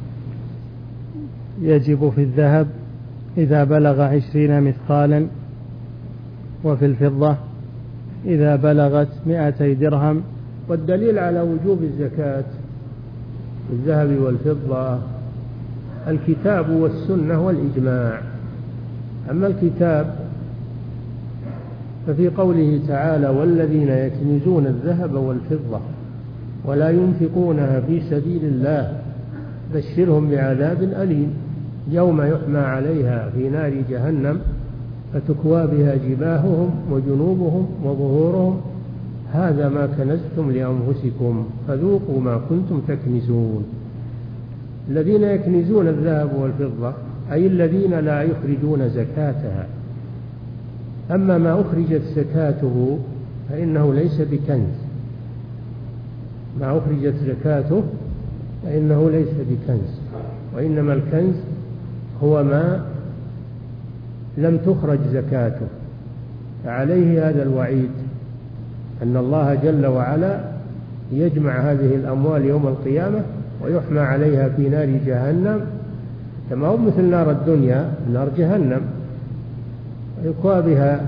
يجب في الذهب إذا بلغ عشرين مثقالا، وفي الفضة إذا بلغت مائتي درهم. والدليل على وجوب الزكاة في الذهب والفضة الكتاب والسنة والإجماع. أما الكتاب ففي قوله تعالى: والذين يكنزون الذهب والفضة ولا ينفقونها في سبيل الله بشرهم بعذاب أليم يوم يحمى عليها في نار جهنم فتكوى بها جباههم وجنوبهم وظهورهم هذا ما كنزتم لأنفسكم فذوقوا ما كنتم تكنزون. الذين يكنزون الذهب والفضة أي الذين لا يخرجون زكاتها. أما ما أخرجت زكاته فإنه ليس بكنز، ما أخرجت زكاته فإنه ليس بكنز، وإنما الكنز هو ما لم تخرج زكاته. فعليه هذا الوعيد أن الله جل وعلا يجمع هذه الأموال يوم القيامة ويحمى عليها في نار جهنم، كما هو مثل نار الدنيا نار جهنم، يكوى بها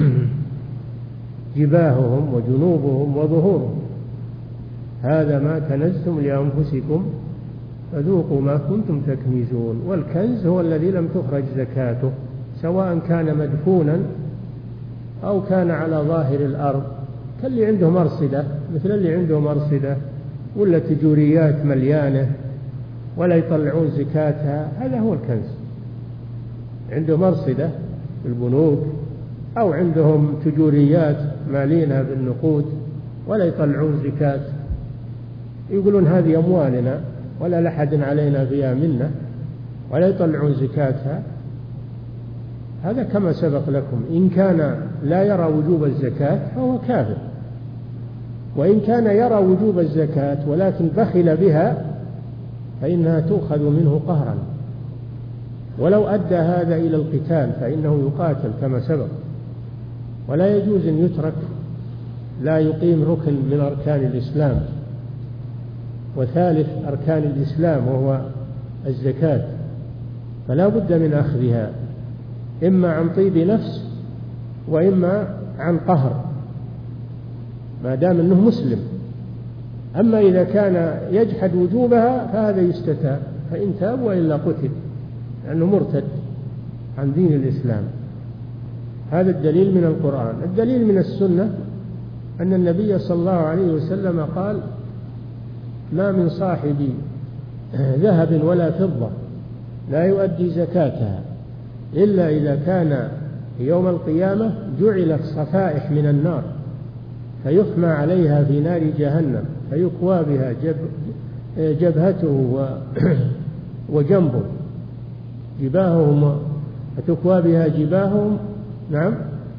جباههم وجنوبهم وظهورهم هذا ما كنزتم لأنفسكم فذوقوا ما كنتم تكنزون. والكنز هو الذي لم تخرج زكاته، سواء كان مدفونا أو كان على ظاهر الأرض، كاللي عنده مرصدة، مثل اللي عنده مرصدة ولا تجوريات مليانة ولا يطلعون زكاتها، هذا هو الكنز. عنده مرصدة في البنوك أو عندهم تجوريات مالينها بالنقود ولا يطلعون زكاة، يقولون هذه أموالنا ولا لحد علينا فيها منة، ولا يطلعون زكاتها، هذا كما سبق لكم. إن كان لا يرى وجوب الزكاة فهو كافر، وإن كان يرى وجوب الزكاة ولكن بخل بها فإنها تؤخذ منه قهرا، ولو أدى هذا إلى القتال فإنه يقاتل كما سبق. ولا يجوز أن يترك لا يقيم ركن من أركان الإسلام وثالث أركان الإسلام وهو الزكاة، فلا بد من أخذها إما عن طيب نفس وإما عن قهر ما دام أنه مسلم. أما إذا كان يجحد وجوبها فهذا يستتاب، فإن تاب وإلا قتل لأنه مرتد عن دين الإسلام. هذا الدليل من القرآن. الدليل من السنة أن النبي صلى الله عليه وسلم قال: ما من صاحب ذهب ولا فضة لا يؤدي زكاتها إلا إذا كان يوم القيامة جعلت صفائح من النار فيحمى عليها في نار جهنم فيكوى بها جب جبهته وجنبه جباههم فتكوى بها جباههم نعم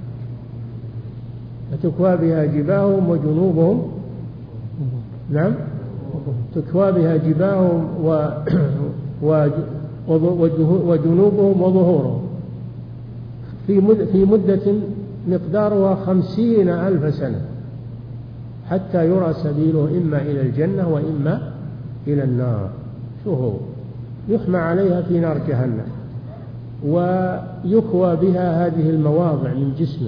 فتكوى بها جباههم وجنوبهم نعم تكوى بها جباههم و... و... وجنوبهم وظهورهم في مد... في مدة مقدارها خمسين ألف سنة حتى يرى سبيله إما إلى الجنة وإما إلى النار. شو هو؟ يحمى عليها في نار جهنم ويكوى بها هذه المواضع من جسمه،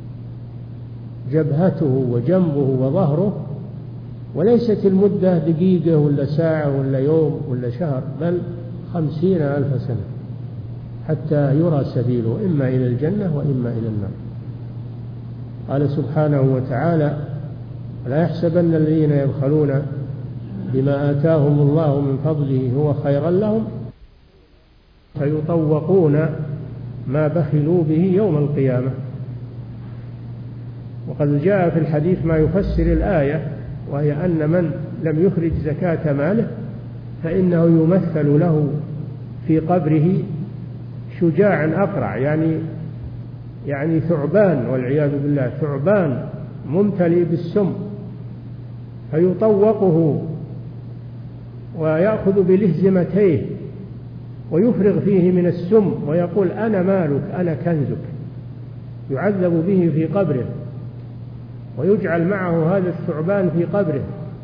جبهته وجنبه وظهره، وليست المدة دقيقة ولا ساعة ولا يوم ولا شهر، بل خمسين ألف سنة حتى يرى سبيله إما إلى الجنة وإما إلى النار. قال سبحانه وتعالى: لا يحسبن الذين يبخلون بما آتاهم الله من فضله هو خيرا لهم فيطوقون ما بخلوا به يوم القيامة. وقد جاء في الحديث ما يفسر الآية، وهي أن من لم يخرج زكاة ماله فإنه يمثل له في قبره شجاعا أقرع، يعني يعني ثعبان والعياذ بالله، ثعبان ممتلئ بالسم، فيطوقه ويأخذ بلهزمتيه ويفرغ فيه من السم ويقول: أنا مالك أنا كنزك. يعذب به في قبره ويجعل معه هذا الثعبان في قبره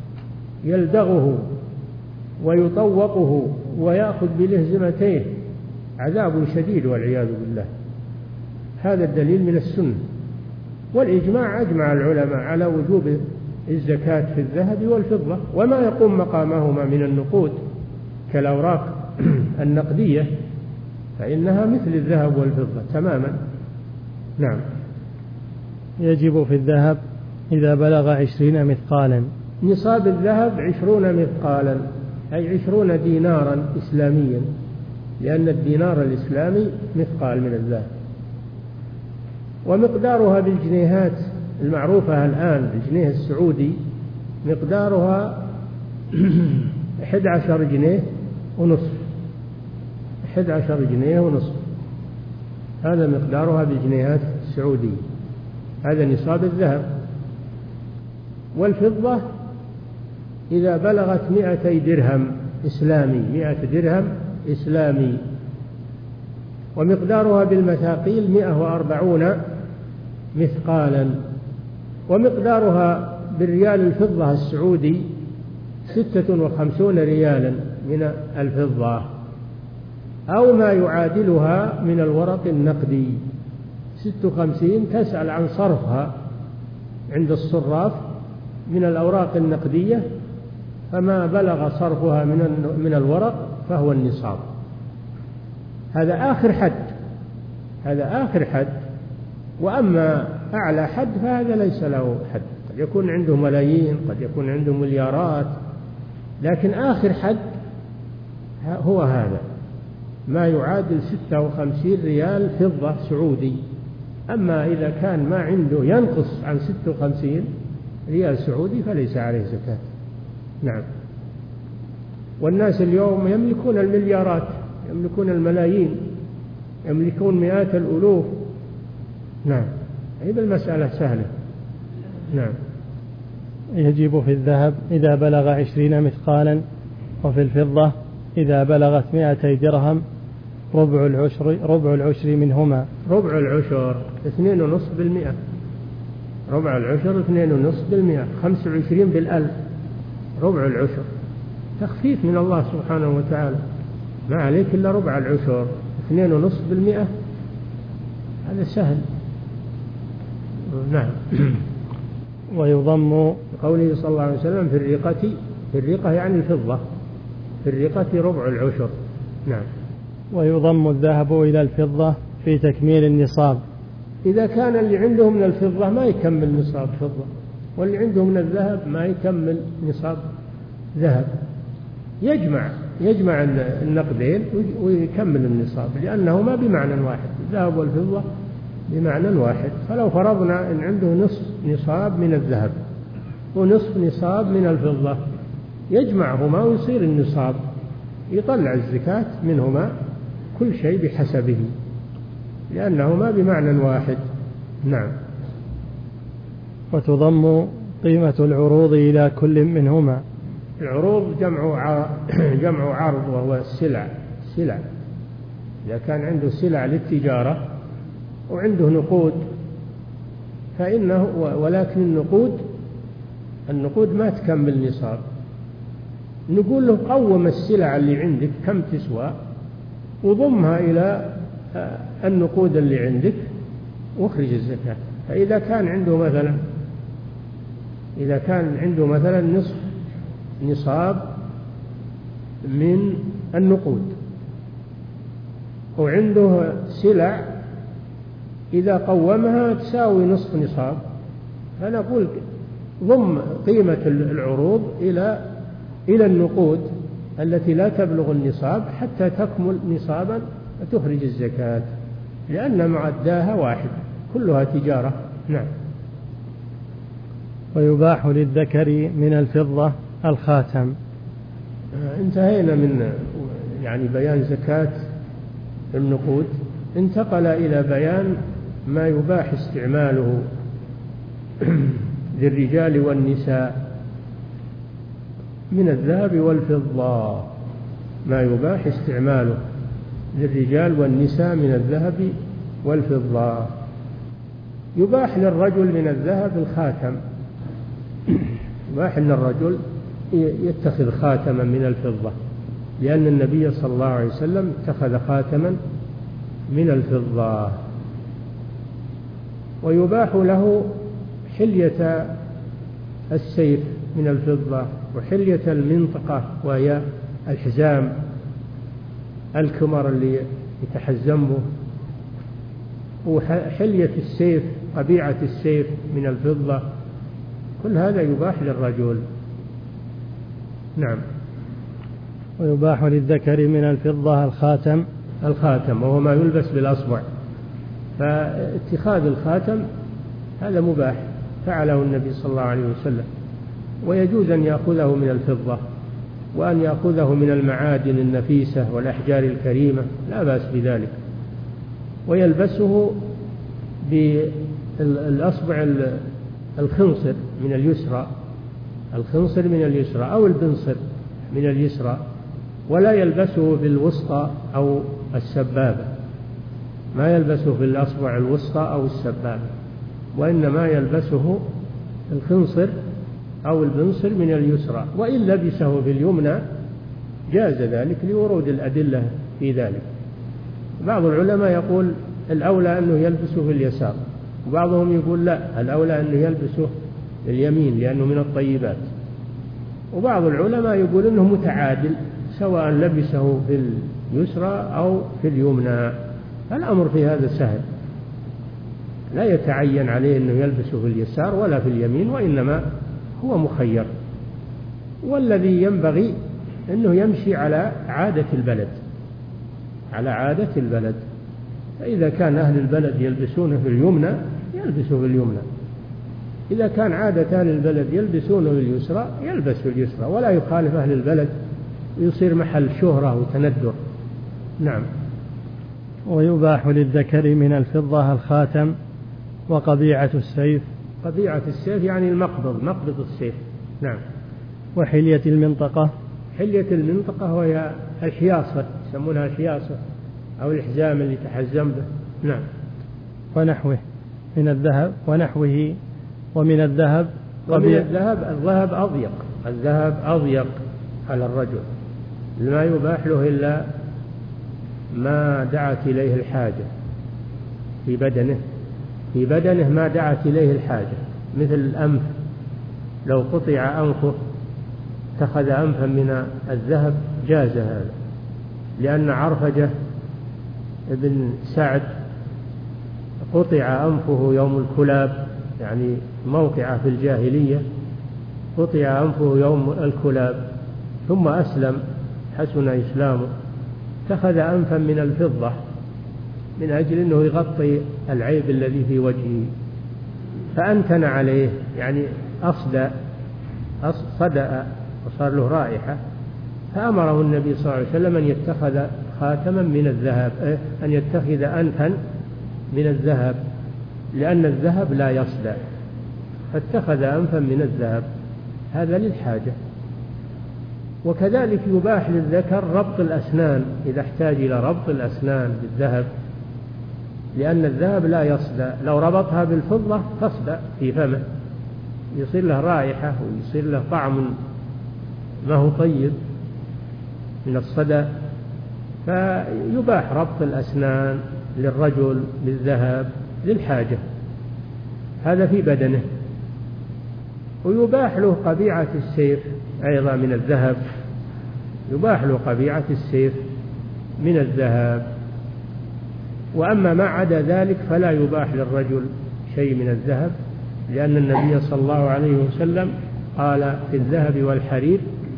يلدغه ويطوقه ويأخذ بلهزمتيه عذاب شديد والعياذ بالله. هذا الدليل من السنة، والإجماع أجمع العلماء على وجوب الزكاة في الذهب والفضة وما يقوم مقامهما من النقود كالأوراق النقدية، فإنها مثل الذهب والفضة تماما. نعم. يجب في الذهب إذا بلغ عشرين مثقالا. نصاب الذهب عشرون مثقالا، أي عشرون دينارا إسلاميا، لأن الدينار الإسلامي مثقال من الذهب. ومقدارها بالجنيهات المعروفة الآن، الجنيه السعودي مقدارها أحد عشر جنيه ونصف، أحد عشر جنيه ونصف، هذا مقدارها بالجنيهات السعودية، هذا نصاب الذهب. والفضة إذا بلغت مئتي درهم إسلامي، مئة درهم إسلامي، ومقدارها بالمثاقيل مئة وأربعون مثقالا. ومقدارها بالريال الفضة السعودي ستة وخمسون ريالا من الفضة، أو ما يعادلها من الورق النقدي. ست وخمسين تسأل عن صرفها عند الصراف من الأوراق النقدية، فما بلغ صرفها من من الورق فهو النصاب. هذا آخر حد، هذا آخر حد. وأما أعلى حد فهذا ليس له حد، قد يكون عنده ملايين، قد يكون عنده مليارات، لكن آخر حد هو هذا، ما يعادل ستة وخمسين ريال فضة سعودي. أما إذا كان ما عنده ينقص عن ستة وخمسين ريال سعودي فليس عليه زكاة. نعم. والناس اليوم يملكون المليارات، يملكون الملايين، يملكون مئات الألوف. نعم. هذه المسألة سهلة. نعم. يجب في الذهب إذا بلغ عشرين مثقالا، وفي الفضة إذا بلغت مئتي درهم ربع العشر ربع العشر منهما. ربع العشر اثنين ونصف بالمئة، ربع العشر اثنين ونصف بالمئة، خمس وعشرين بالألف، ربع العشر تخفيف من الله سبحانه وتعالى، ما عليك إلا ربع العشر، اثنين ونصف بالمئة، هذا سهل. نعم. ويضم قوله صلى الله عليه وسلم في الرقة، في الرقة يعني الفضة، في الرقة ربع العشر. نعم. ويضم الذهب إلى الفضة في تكميل النصاب. إذا كان اللي عنده من الفضة ما يكمل نصاب فضة، واللي عنده من الذهب ما يكمل نصاب ذهب، يجمع يجمع النقدين ويكمل النصاب، لأنهما بمعنى واحد، الذهب والفضة بمعنى واحد. فلو فرضنا أن عنده نصف نصاب من الذهب ونصف نصاب من الفضة، يجمعهما ويصير النصاب، يطلع الزكاة منهما كل شيء بحسبه، لأنهما بمعنى واحد. نعم. وتضم قيمة العروض إلى كل منهما. العروض جمع جمع عرض، وهو السلع، سلع. إذا كان عنده سلع للتجارة وعنده نقود فإنه، ولكن النقود النقود ما تكمل نصاب، نقول له قوم السلع اللي عندك كم تسوى وضمها إلى النقود اللي عندك واخرج الزكاة. فإذا كان عنده مثلا إذا كان عنده مثلا نصف نصاب من النقود وعنده سلع إذا قومها تساوي نصف نصاب، فنقول ضم قيمة العروض إلى إلى النقود التي لا تبلغ النصاب حتى تكمل نصابا وتخرج الزكاة، لأن معداها واحد، كلها تجارة. نعم. ويباح للذكر من الفضة الخاتم. انتهينا من يعني بيان زكاة النقود، انتقل إلى بيان ما يباح استعماله للرجال والنساء من الذهب والفضة، ما يباح استعماله للرجال والنساء من الذهب والفضة. يباح للرجل من الذهب الخاتم، يباح للرجل يتخذ خاتما من الفضة، لأن النبي صلى الله عليه وسلم اتخذ خاتما من الفضة. ويباح له حلية السيف من الفضة، وحلية المنطقة وهي الحزام، الكمر اللي يتحزم به، وحلية السيف، قبيعة السيف من الفضة، كل هذا يباح للرجل. نعم. ويباح للذكر من الفضة الخاتم الخاتم وهو ما يلبس بالأصبع، فاتخاذ الخاتم هذا مباح، فعله النبي صلى الله عليه وسلم. ويجوز أن يأخذه من الفضة، وأن يأخذه من المعادن النفيسة والأحجار الكريمة، لا بأس بذلك، ويلبسه بالأصبع الخنصر من اليسرى، الخنصر من اليسرى أو البنصر من اليسرى، ولا يلبسه بالوسطى أو السبابة، ما يلبسه في الأصبع الوسطى أو السبابة، وإنما يلبسه الخنصر أو البنصر من اليسرى. وإن لبسه في اليمنى جاز ذلك لورود الأدلة في ذلك. بعض العلماء يقول الأولى أنه يلبسه في اليسار، وبعضهم يقول لا، الأولى أنه يلبسه في اليمين لأنه من الطيبات، وبعض العلماء يقول أنه متعادل سواء لبسه في اليسرى أو في اليمنى. الأمر في هذا سهل، لا يتعين عليه أنه يلبسه في اليسار ولا في اليمين، وإنما هو مخير. والذي ينبغي أنه يمشي على عادة البلد، على عادة البلد، فإذا كان أهل البلد يلبسونه في اليمنى يلبسه في اليمنى، إذا كان عادة أهل البلد يلبسونه في اليسرى يلبس في اليسرى، ولا يخالف أهل البلد ويصير محل شهرة وتندر. نعم. ويباح للذكر من الفضة الخاتم وقبيعة السيف. قبيعة السيف يعني المقبض، مقبض السيف. نعم. وحلية المنطقة. حلية المنطقة وهي الحياصة، يسمونها الحياصة أو الحزام اللي تحزم به. نعم. ونحوه من الذهب، ونحوه ومن الذهب. ومن الذهب، الذهب أضيق، الذهب أضيق على الرجل، ما يباح له إلا ما دعت إليه الحاجة في بدنه، في بدنه ما دعت إليه الحاجة، مثل الأنف، لو قطع أنفه اتخذ أنفا من الذهب جاز هذا، لأن عرفجة ابن سعد قطع أنفه يوم الكلاب، يعني موقعة في الجاهلية، قطع أنفه يوم الكلاب ثم أسلم، حسن إسلامه، اتخذ أنفا من الفضة من أجل أنه يغطي العيب الذي في وجهه، فأنتن عليه، يعني أصدأ صدأ وصار له رائحة، فأمره النبي صلى الله عليه وسلم أن يتخذ خاتما من الذهب، أن يتخذ أنفا من الذهب، لأن الذهب لا يصدأ، فاتخذ أنفا من الذهب، هذا للحاجة. وكذلك يباح للذكر ربط الأسنان إذا احتاج إلى ربط الأسنان بالذهب، لأن الذهب لا يصدأ، لو ربطها بالفضة تصدأ في فمه، يصير له رائحة ويصير له طعم ما هو طيب من الصدى، فيباح ربط الأسنان للرجل بالذهب للحاجة، هذا في بدنه. ويباح له قبيعة السيف أيضا من الذهب، يباح له قبيعة السيف من الذهب. وأما ما عدا ذلك فلا يباح للرجل شيء من الذهب، لأن النبي صلى الله عليه وسلم قال في الذهب والحرير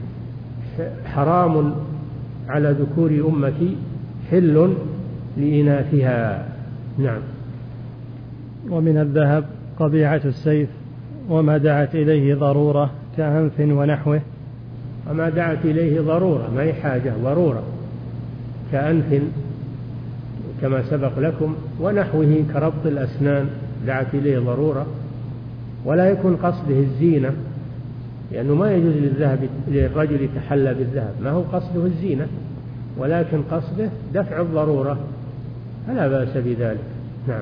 حرام على ذكور أمتي حل لإناثها. نعم. ومن الذهب قبيعة السيف وما دعت إليه ضرورة كأنف ونحوه. وما دعت إليه ضرورة، ما هي حاجة، ضرورة، كأنف كما سبق لكم، ونحوه كربط الأسنان دعت إليه ضرورة، ولا يكون قصده الزينة، لأنه ما يجوز للذهب للرجل يتحلى بالذهب، ما هو قصده الزينة، ولكن قصده دفع الضرورة، فلا بأس بذلك. نعم.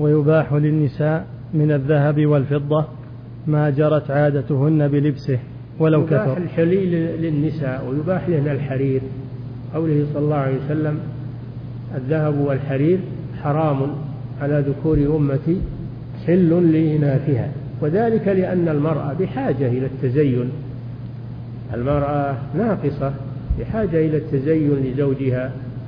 ويباح للنساء من الذهب والفضة ما جرت عادتهن بلبسه. ولو كثر. يباح الحلي للنساء ويباح لهن الحرير، قوله صلى الله عليه وسلم الذهب والحرير حرام على ذكور أمتي حل لإناثها، وذلك لأن المرأة بحاجة إلى التزين، المرأة ناقصة بحاجة إلى التزين لزوجها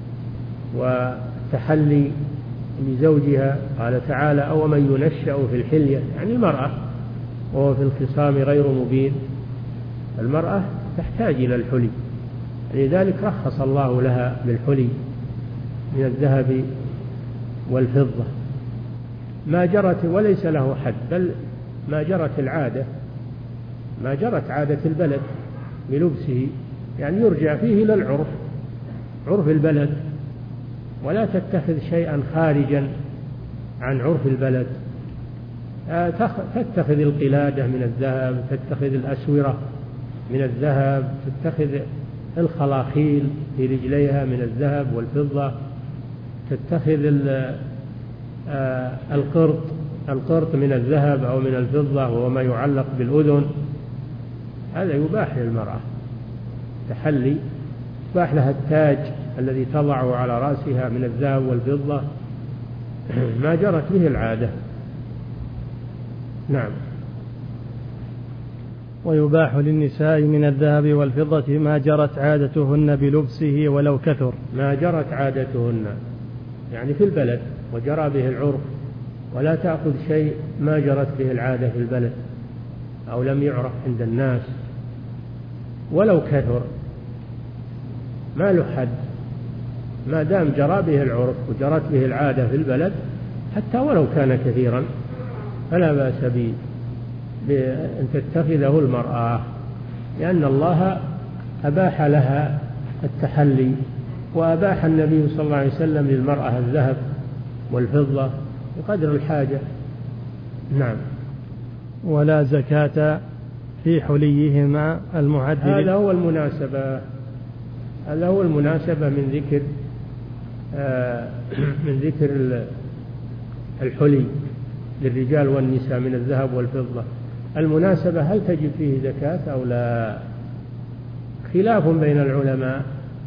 والتحلي لزوجها. قال تعالى أو من ينشأ في الحلية، يعني المرأة وهو في الخصام غير مبين، المرأة تحتاج إلى الحلي، لذلك رخص الله لها بالحلي من الذهب والفضة ما جرت، وليس له حد، بل ما جرت العادة، ما جرت عادة البلد بلبسه، يعني يرجع فيه إلى العرف، عرف البلد، ولا تتخذ شيئا خارجا عن عرف البلد. تتخذ القلادة من الذهب، تتخذ الأسورة من الذهب، تتخذ الخلاخيل في رجليها من الذهب والفضة، تتخذ القرط القرط من الذهب أو من الفضة وهو ما يعلق بالأذن، هذا يباح للمرأة تحلي، يباح لها التاج الذي تضعه على رأسها من الذهب والفضة ما جرت به العادة. نعم. ويباح للنساء من الذهب والفضة ما جرت عادتهن بلبسه ولو كثر. ما جرت عادتهن يعني في البلد وجرى به العرف، ولا تأخذ شيء ما جرت به العادة في البلد أو لم يعرف عند الناس ولو كثر، ما له حد، ما دام جرى به العرف وجرت به العادة في البلد حتى ولو كان كثيرا فلا بأس به بأن تتخذه المرأة، لأن الله أباح لها التحلي، وأباح النبي صلى الله عليه وسلم للمرأة الذهب والفضة بقدر الحاجة. نعم. ولا زكاة في حليهما المعدل. هذا هو المناسبة، هذا هو المناسبة من ذكر آه من ذكر الحلي للرجال والنساء من الذهب والفضة. المناسبة هل تجب فيه زكاة أو لا؟ خلاف بين العلماء.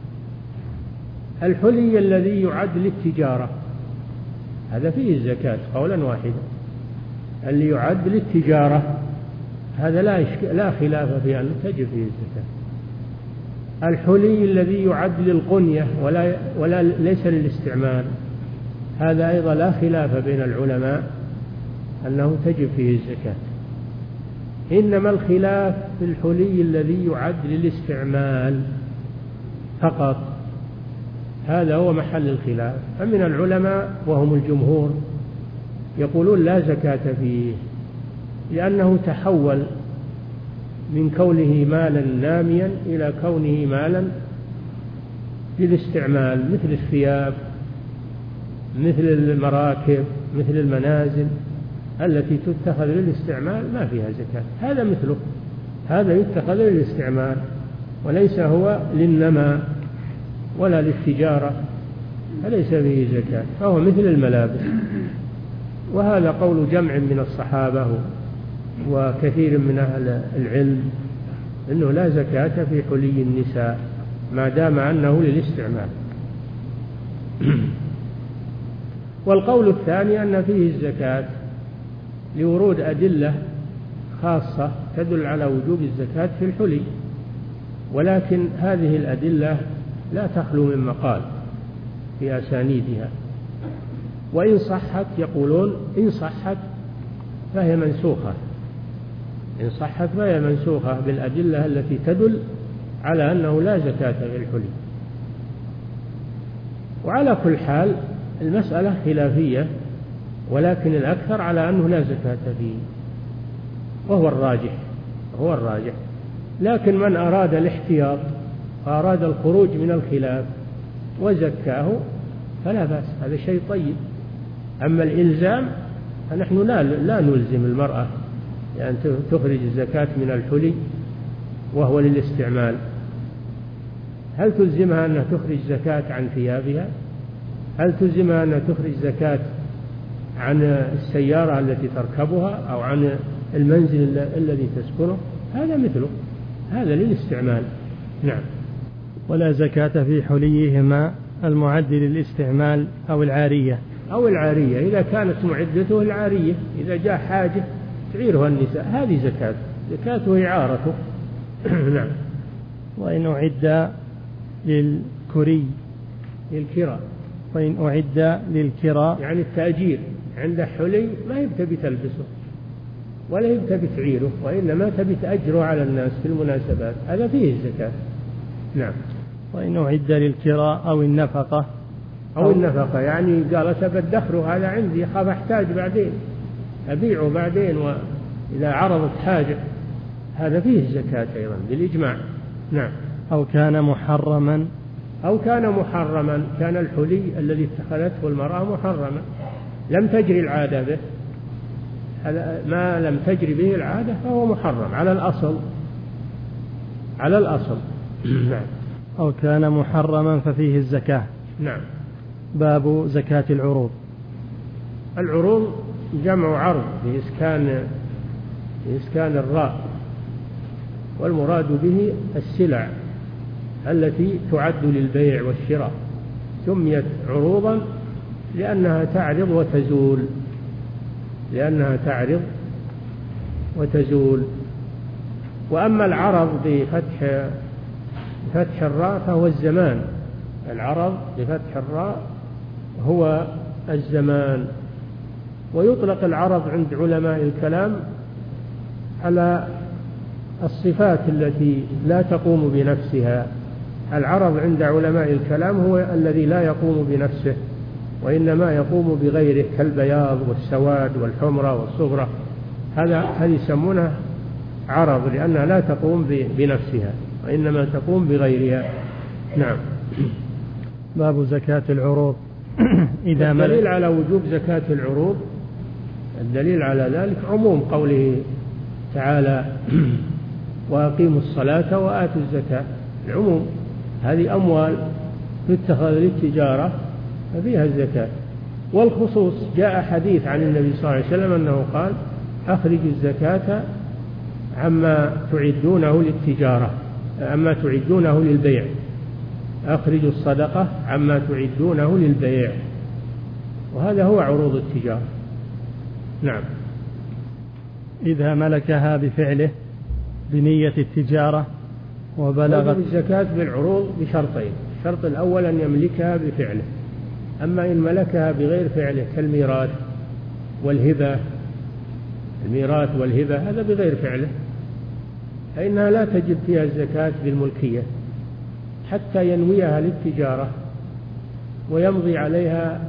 الحلي الذي يعد للتجارة هذا فيه الزكاة قولا واحدا، اللي يعد للتجارة هذا لا لا خلاف في أن تجب فيه الزكاة. الحلي الذي يعد للقنية ولا ولا ليس للاستعمال هذا أيضا لا خلاف بين العلماء أنه تجب فيه الزكاة، إنما الخلاف في الحلي الذي يعد للاستعمال فقط، هذا هو محل الخلاف. فمن العلماء وهم الجمهور يقولون لا زكاة فيه، لأنه تحول من كونه مالا ناميا إلى كونه مالا للاستعمال، مثل الثياب، مثل المراكب، مثل المنازل التي تتخذ للاستعمال ما فيها زكاة. هذا مثله، هذا يتخذ للاستعمال وليس هو للنماء ولا للتجارة، فليس فيه زكاة، فهو مثل الملابس. وهذا قول جمع من الصحابة وكثير من أهل العلم أنه لا زكاة في حلي النساء ما دام أنه للاستعمال. والقول الثاني أن فيه الزكاة لورود أدلة خاصة تدل على وجوب الزكاة في الحلي، ولكن هذه الأدلة لا تخلو من مقال في أسانيدها، وإن صحت يقولون إن صحت فهي منسوخة، إن صحت فهي منسوخة بالأدلة التي تدل على أنه لا زكاة في الحلي. وعلى كل حال المسألة خلافية، ولكن الأكثر على أنه لا زكاة فيه، وهو الراجح، هو الراجح. لكن من أراد الاحتياط وأراد الخروج من الخلاف وزكاه فلا بأس، هذا شيء طيب. أما الإلزام فنحن لا لا نلزم المرأة يعني تخرج الزكاة من الحلي وهو للاستعمال. هل تلزمها أن تخرج زكاة عن ثيابها؟ هل تلزمها أن تخرج زكاة عن السيارة التي تركبها أو عن المنزل الذي تسكنه؟ هذا مثله، هذا للاستعمال. نعم. ولا زكاة في حليهما المعد للاستعمال أو العارية أو العارية إذا كانت معدته العارية، إذا جاء حاجة تعيرها النساء هذه زكاة، زكاته إعارته. نعم. وإن أعد للكري للكراء، وإن أعد للكراء يعني التأجير عنده حلي ما يبتبي تلبسه ولا يبتبي تعيره، وإنما تبي تأجره على الناس في المناسبات، هذا فيه الزكاة. نعم. وإن أعد للكراء أو النفقة أو, أو النفقة يعني قال تبدخره هذا عندي خاف أحتاج بعدين أبيعه بعدين وإذا عرضت حاجة، هذا فيه الزكاة أيضا بالإجماع. نعم. أو كان محرما أو كان محرما، كان الحلي الذي اتخذته المرأة محرما لم تجري العادة به، هذا ما لم تجري به العادة فهو محرم على الأصل، على الأصل. نعم. أو كان محرما ففيه الزكاة. نعم. باب زكاة العروض. العروض جمع عرض بإسكان بإسكان الراء، والمراد به السلع التي تعد للبيع والشراء، سميت عروضا لأنها تعرض وتزول، لأنها تعرض وتزول. وأما العرض بفتح فتح الراء فهو الزمان، العرض بفتح الراء هو الزمان. ويطلق العرض عند علماء الكلام على الصفات التي لا تقوم بنفسها. العرض عند علماء الكلام هو الذي لا يقوم بنفسه وإنما يقوم بغيره، كالبياض والسواد والحمرة والصفرة، هذا هذه يسمونها عرض لأنها لا تقوم بنفسها وإنما تقوم بغيرها. نعم. باب زكاة العروض. إذا الدليل على وجوب زكاة العروض، الدليل على ذلك عموم قوله تعالى وأقيموا الصلاة وآتوا الزكاة، العموم هذه أموال تتخذ للتجارة ففيها الزكاة. والخصوص جاء حديث عن النبي صلى الله عليه وسلم أنه قال أخرجوا الزكاة عما تعدونه للتجارة، عما تعدونه للبيع، أخرجوا الصدقة عما تعدونه للبيع، وهذا هو عروض التجارة. نعم. إذا ملكها بفعله بنية التجارة وبلغت الزكاة بالعروض بشرطين، الشرط الأول أن يملكها بفعله، أما إن ملكها بغير فعله كالميراث والهبة، الميراث والهبة هذا بغير فعله فإنها لا تجب فيها الزكاة بالملكية حتى ينويها للتجارة ويمضي عليها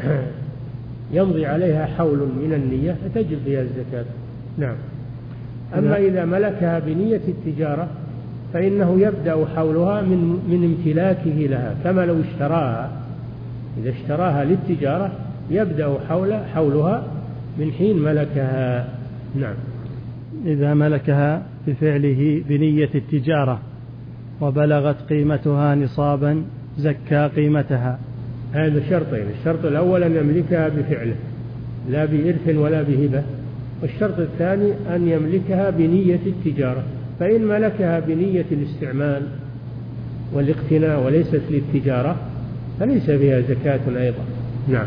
يمضي عليها حول من النية فتجب فيها الزكاة. نعم. أما إذا ملكها بنية التجارة فإنه يبدأ حولها من من امتلاكه لها، كما لو اشتراها، إذا اشتراها للتجارة يبدأ حول حولها من حين ملكها. نعم. إذا ملكها بفعله بنية التجارة وبلغت قيمتها نصابا زكى قيمتها. هذا شرطين، الشرط الأول أن يملكها بفعله لا بإرث ولا بهبة، والشرط الثاني أن يملكها بنية التجارة، فإن ملكها بنية الاستعمال والاقتناء وليست للتجارة فليس فيها زكاة أيضا. نعم.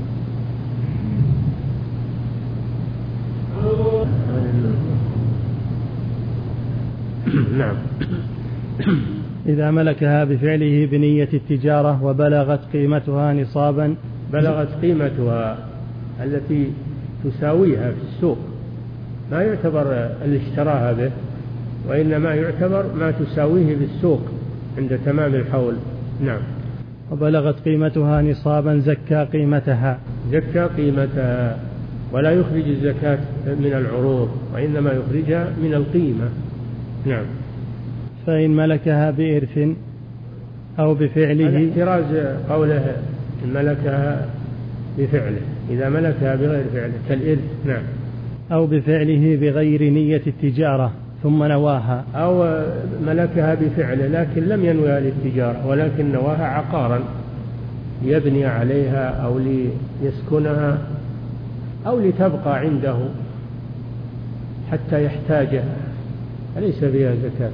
نعم. إذا ملكها بفعله بنية التجارة وبلغت قيمتها نصابا، بلغت قيمتها التي تساويها في السوق، ما يعتبر اللي اشتراها به وإنما يعتبر ما تساويه بالسوق عند تمام الحول. نعم. وبلغت قيمتها نصابا زكى قيمتها، زكى قيمتها، ولا يخرج الزكاة من العروض وإنما يخرجها من القيمة. نعم. فإن ملكها بإرث أو بفعله، احتراز قوله إن ملكها بفعله، إذا ملكها بغير فعله كالإرث. نعم. أو بفعله بغير نية التجارة ثم نواها، أو ملكها بفعله لكن لم ينويها للتجارة ولكن نواها عقارا يبني عليها أو ليسكنها أو لتبقى عنده حتى يحتاجها فليس فيها زكاة.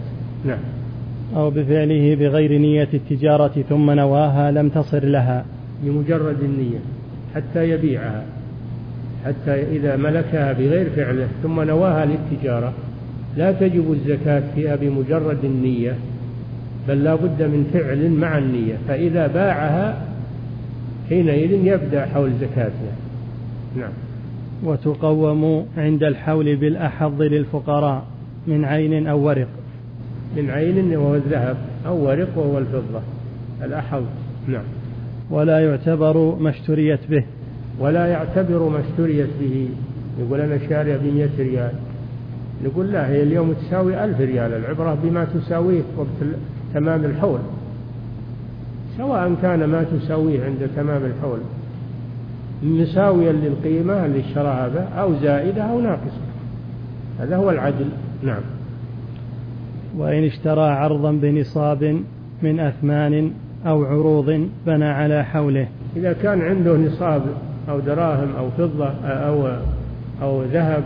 نعم. أو بفعله بغير نية التجارة ثم نواها لم تصر لها. بمجرد النية حتى يبيعها، حتى إذا ملكها بغير فعله ثم نواها للتجارة لا تجب الزكاة فيها بمجرد النية، بل لا بد من فعل مع النية، فإذا باعها حينئذ يبدأ حول زكاتها. نعم. وتقوم عند الحول بالأحظ للفقراء من عين أو ورق. من عين وهو الذهب، أو ورق وهو الفضة، الأحظ. نعم. ولا يعتبر ما اشتريت به. ولا يعتبر ما اشتريت به. يقول أنا شارية بمئة ريال، نقول لا، هي اليوم تساوي ألف ريال، العبرة بما تساويه وقت تمام الحول، سواء كان ما تساويه عند تمام الحول مساويا للقيمة اللي اشتراها به أو زائدة أو ناقصة، هذا هو العدل. نعم. وإن اشترى عرضا بنصاب من أثمان أو عروض بنى على حوله. إذا كان عنده نصاب أو دراهم أو فضة أو أو ذهب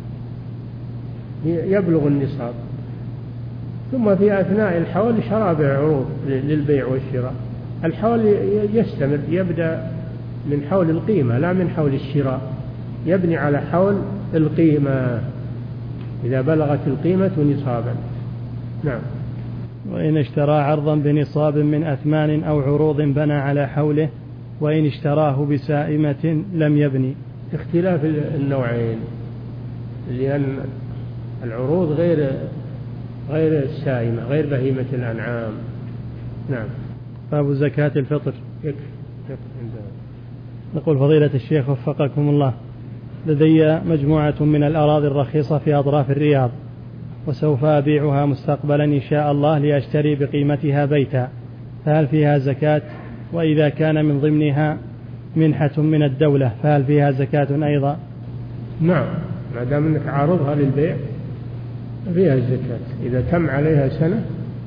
يبلغ النصاب، ثم في أثناء الحول شرى بعروض للبيع والشراء، الحول يستمر، يبدأ من حول القيمة لا من حول الشراء، يبني على حول القيمة إذا بلغت القيمة نصابا. نعم. وإن اشترى عرضا بنصاب من أثمان أو عروض بنى على حوله، وإن اشتراه بسائمة لم يبني. اختلاف النوعين، لأن العروض غير غير السائمة، غير بهيمة الأنعام. نعم. باب زكاة الفطر. يكفي. نقول فضيلة الشيخ وفقكم الله، لدي مجموعة من الأراضي الرخيصة في أطراف الرياض، وسوف أبيعها مستقبلا إن شاء الله لأشتري بقيمتها بيتا، فهل فيها زكاة؟ وإذا كان من ضمنها منحة من الدولة فهل فيها زكاة أيضا؟ نعم، ما دام أنك عارضها للبيع فيها الزكاة. إذا تم عليها سنة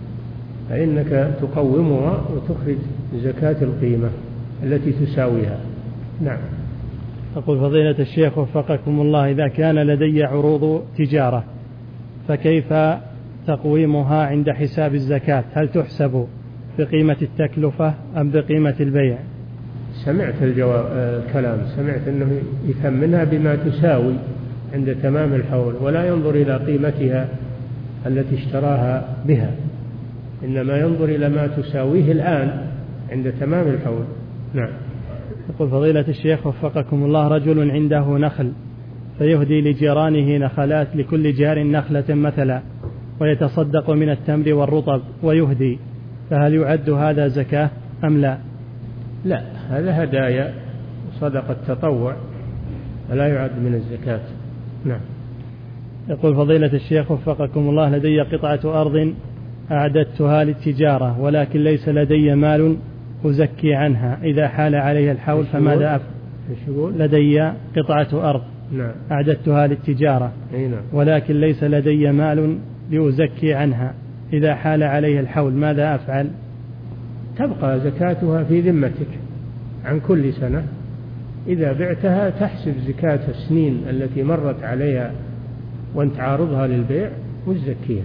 فإنك تقومها وتخرج زكاة القيمة التي تساويها. نعم. أقول فضيلة الشيخ وفقكم الله، إذا كان لدي عروض تجارة فكيف تقويمها عند حساب الزكاة؟ هل تحسب بقيمة التكلفة أم بقيمة البيع؟ سمعت الجواب الكلام، سمعت أنه يثمنها بما تساوي عند تمام الحول، ولا ينظر إلى قيمتها التي اشتراها بها، إنما ينظر إلى ما تساويه الآن عند تمام الحول. نعم. يقول فضيلة الشيخ وفقكم الله، رجل عنده نخل فيهدي لجيرانه نخلات، لكل جار نخلة مثلا، ويتصدق من التمر والرطب ويهدي، فهل يعد هذا زكاة أم لا؟ لا، هذا هدايا صدقة تطوع فلا يعد من الزكاة. نعم. يقول فضيلة الشيخ وفقكم الله، لدي قطعة أرض أعددتها للتجارة ولكن ليس لدي مال أزكي عنها، إذا حال عليها الحول فماذا أفعل؟ لدي قطعة أرض نعم. أعددتها للتجارة نعم. ولكن ليس لدي مال لأزكي عنها، إذا حال عليها الحول ماذا أفعل؟ تبقى زكاتها في ذمتك عن كل سنة، إذا بعتها تحسب زكاة السنين التي مرت عليها وانت عارضها للبيع وتزكيها.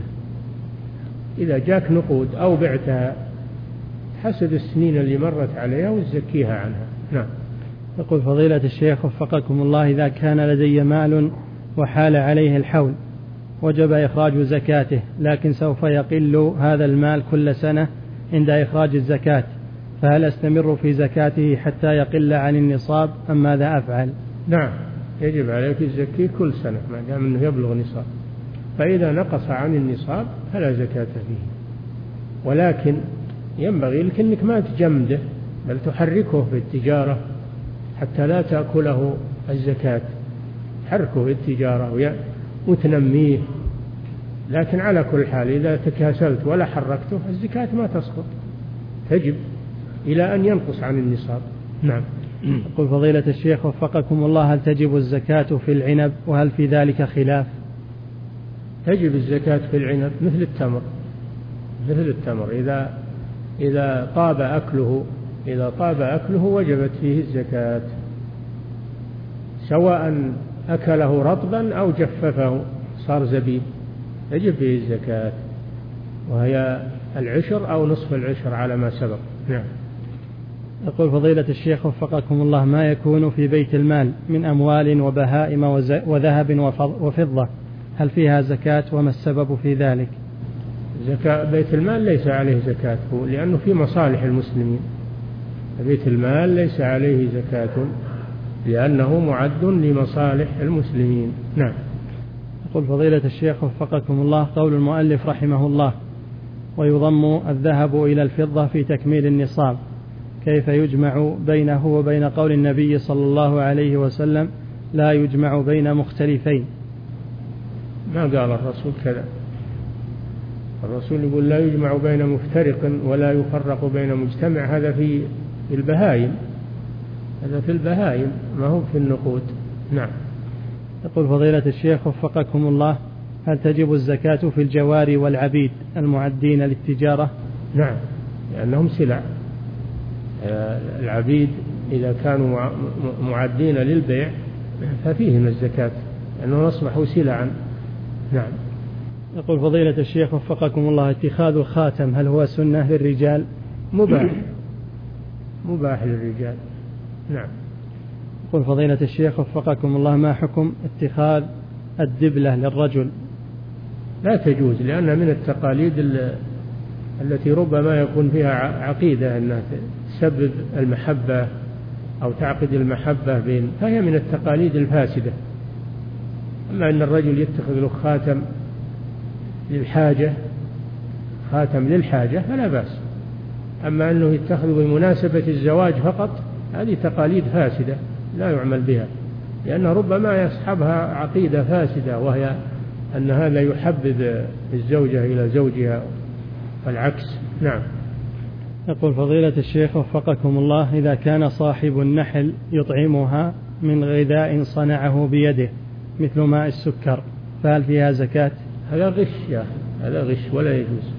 إذا جاك نقود أو بعتها حسب السنين اللي مرت عليها وتزكيها عنها. نعم. يقول فضيلة الشيخ وفقكم الله، إذا كان لدي مال وحال عليه الحول وجب إخراج زكاته، لكن سوف يقل هذا المال كل سنة عند إخراج الزكاة، فهل أستمر في زكاته حتى يقل عن النصاب أم ماذا أفعل؟ نعم، يجب عليك الزكاة كل سنة ما دام أنه يبلغ نصاب، فإذا نقص عن النصاب فلا زكاة فيه، ولكن ينبغي لك أنك ما تجمده بل تحركه في التجارة حتى لا تأكله الزكاة، حركه في التجارة وتنميه، لكن على كل حال إذا تكاسلت ولا حركته الزكاة ما تسقط، تجب إلى أن ينقص عن النصاب. نعم. يقول فضيلة الشيخ وفقكم الله، هل تجب الزكاة في العنب وهل في ذلك خلاف؟ تجب الزكاة في العنب مثل التمر، مثل التمر إذا إذا طاب أكله إذا طاب أكله وجبت فيه الزكاة، سواء أكله رطبا أو جففه صار زبيب يجب فيه الزكاة. وهي العشر أو نصف العشر على ما سبق. نعم. يقول فضيلة الشيخ وفقكم الله: ما يكون في بيت المال من أموال وبهائم وذهب وفضة هل فيها زكاة وما السبب في ذلك؟ زكاة بيت المال ليس عليه زكاة لأنه في مصالح المسلمين. بيت المال ليس عليه زكاة لأنه معد لمصالح المسلمين. نعم. يقول فضيلة الشيخ وفقكم الله: قول المؤلف رحمه الله: ويضم الذهب إلى الفضة في تكميل النصاب، كيف يجمع بينه وبين قول النبي صلى الله عليه وسلم: لا يجمع بين مختلفين؟ ما قال الرسول كذا. الرسول يقول لا يجمع بين مفترق ولا يفرق بين مجتمع. هذا في البهائم، هذا في البهائم ما هو في النقود. نعم. يقول فضيلة الشيخ وفقكم الله: هل تجب الزكاة في الجواري والعبيد المعدين للتجارة؟ نعم، لأنهم سلع. العبيد إذا كانوا معدين للبيع ففيهم الزكاة لأنهم أصبحوا سلعا. نعم. يقول فضيلة الشيخ وفقكم الله: اتخاذ الخاتم هل هو سنة للرجال؟ مباح، مباح للرجال. نعم. يقول فضيلة الشيخ وفقكم الله: ما حكم اتخاذ الدبلة للرجل؟ لا تجوز، لأنها من التقاليد التي ربما يكون فيها عقيدة أنها تسبب المحبة أو تعقد المحبة بين، فهي من التقاليد الفاسدة. أما أن الرجل يتخذ له خاتم للحاجة، خاتم للحاجة فلا بأس. أما أنه يتخذ بمناسبة الزواج فقط هذه تقاليد فاسدة لا يعمل بها، لأن ربما يصحبها عقيدة فاسدة وهي أن هذا يحبذ الزوجة إلى زوجها والعكس. نعم. يقول فضيلة الشيخ وفقكم الله: إذا كان صاحب النحل يطعمها من غذاء صنعه بيده مثل ماء السكر فهل فيها زكاة؟ هذا غش يا أخي، هذا غش ولا يجوز.